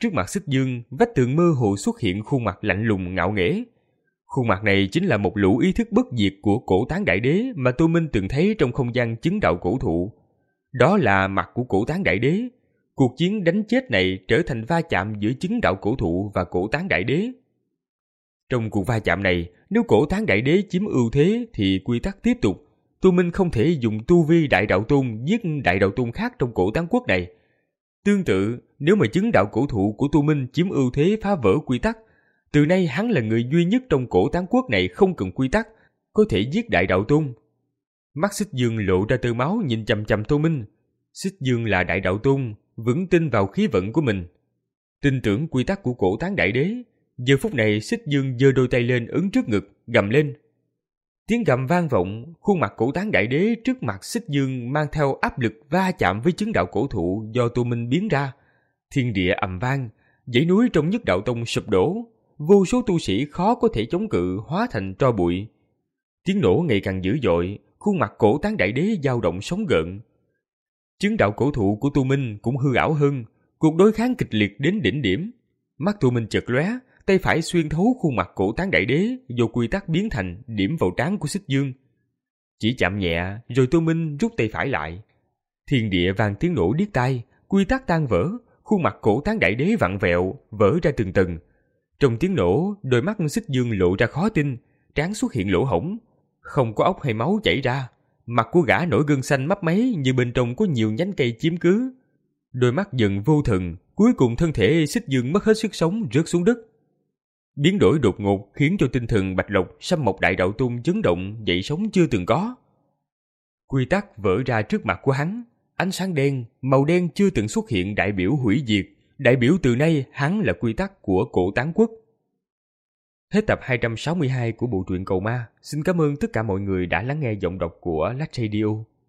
Trước mặt Xích Dương, vách tường mơ hồ xuất hiện khuôn mặt lạnh lùng ngạo nghễ. Khuôn mặt này chính là một lũ ý thức bất diệt của cổ tán đại đế mà Tô Minh từng thấy trong không gian chứng đạo cổ thụ. Đó là mặt của cổ tán đại đế. Cuộc chiến đánh chết này trở thành va chạm giữa chứng đạo cổ thụ và cổ tán đại đế. Trong cuộc va chạm này, nếu cổ tán đại đế chiếm ưu thế thì quy tắc tiếp tục. Tô Minh không thể dùng tu vi đại đạo tôn giết đại đạo tôn khác trong cổ tán quốc này. Tương tự, nếu mà chứng đạo cổ thụ của Tô Minh chiếm ưu thế phá vỡ quy tắc, từ nay hắn là người duy nhất trong cổ tán quốc này không cần quy tắc, có thể giết đại đạo tôn. Mắt Xích Dương lộ ra tơ máu nhìn chằm chằm Tô Minh. Xích Dương là đại đạo tôn, vững tin vào khí vận của mình. Tin tưởng quy tắc của cổ tán đại đế. Giờ phút này Xích Dương giơ đôi tay lên ấn trước ngực, gầm lên. Tiếng gầm vang vọng, khuôn mặt cổ tán đại đế trước mặt Xích Dương mang theo áp lực va chạm với chứng đạo cổ thụ do Tô Minh biến ra. Thiên địa ầm vang, dãy núi trong Nhất Đạo Tông sụp đổ, vô số tu sĩ khó có thể chống cự hóa thành tro bụi. Tiếng nổ ngày càng dữ dội, khuôn mặt cổ tán đại đế dao động sóng gợn. Chứng đạo cổ thụ của Tô Minh cũng hư ảo hơn, cuộc đối kháng kịch liệt đến đỉnh điểm. Mắt Tô Minh chợt lóe, tay phải xuyên thấu khuôn mặt cổ tán đại đế do quy tắc biến thành, điểm vào trán của Xích Dương. Chỉ chạm nhẹ rồi Tô Minh rút tay phải lại. Thiên địa vang tiếng nổ điếc tai, quy tắc tan vỡ, khuôn mặt cổ tán đại đế vặn vẹo, vỡ ra từng tầng. Trong tiếng nổ, đôi mắt Xích Dương lộ ra khó tin, trán xuất hiện lỗ hổng, không có óc hay máu chảy ra. Mặt của gã nổi gân xanh mấp máy như bên trong có nhiều nhánh cây chiếm cứ. Đôi mắt dần vô thần, cuối cùng thân thể Xích Dương mất hết sức sống rớt xuống đất. Biến đổi đột ngột khiến cho tinh thần Bạch Lộc Sâm Mộc Đại Đạo Tôn chấn động dậy sóng chưa từng có. Quy tắc vỡ ra trước mặt của hắn, ánh sáng đen, màu đen chưa từng xuất hiện đại biểu hủy diệt, đại biểu từ nay hắn là quy tắc của cổ tán quốc. Hết tập hai trăm sáu mươi hai của bộ truyện Cầu Ma. Xin cảm ơn tất cả mọi người đã lắng nghe giọng đọc của Lách Radio.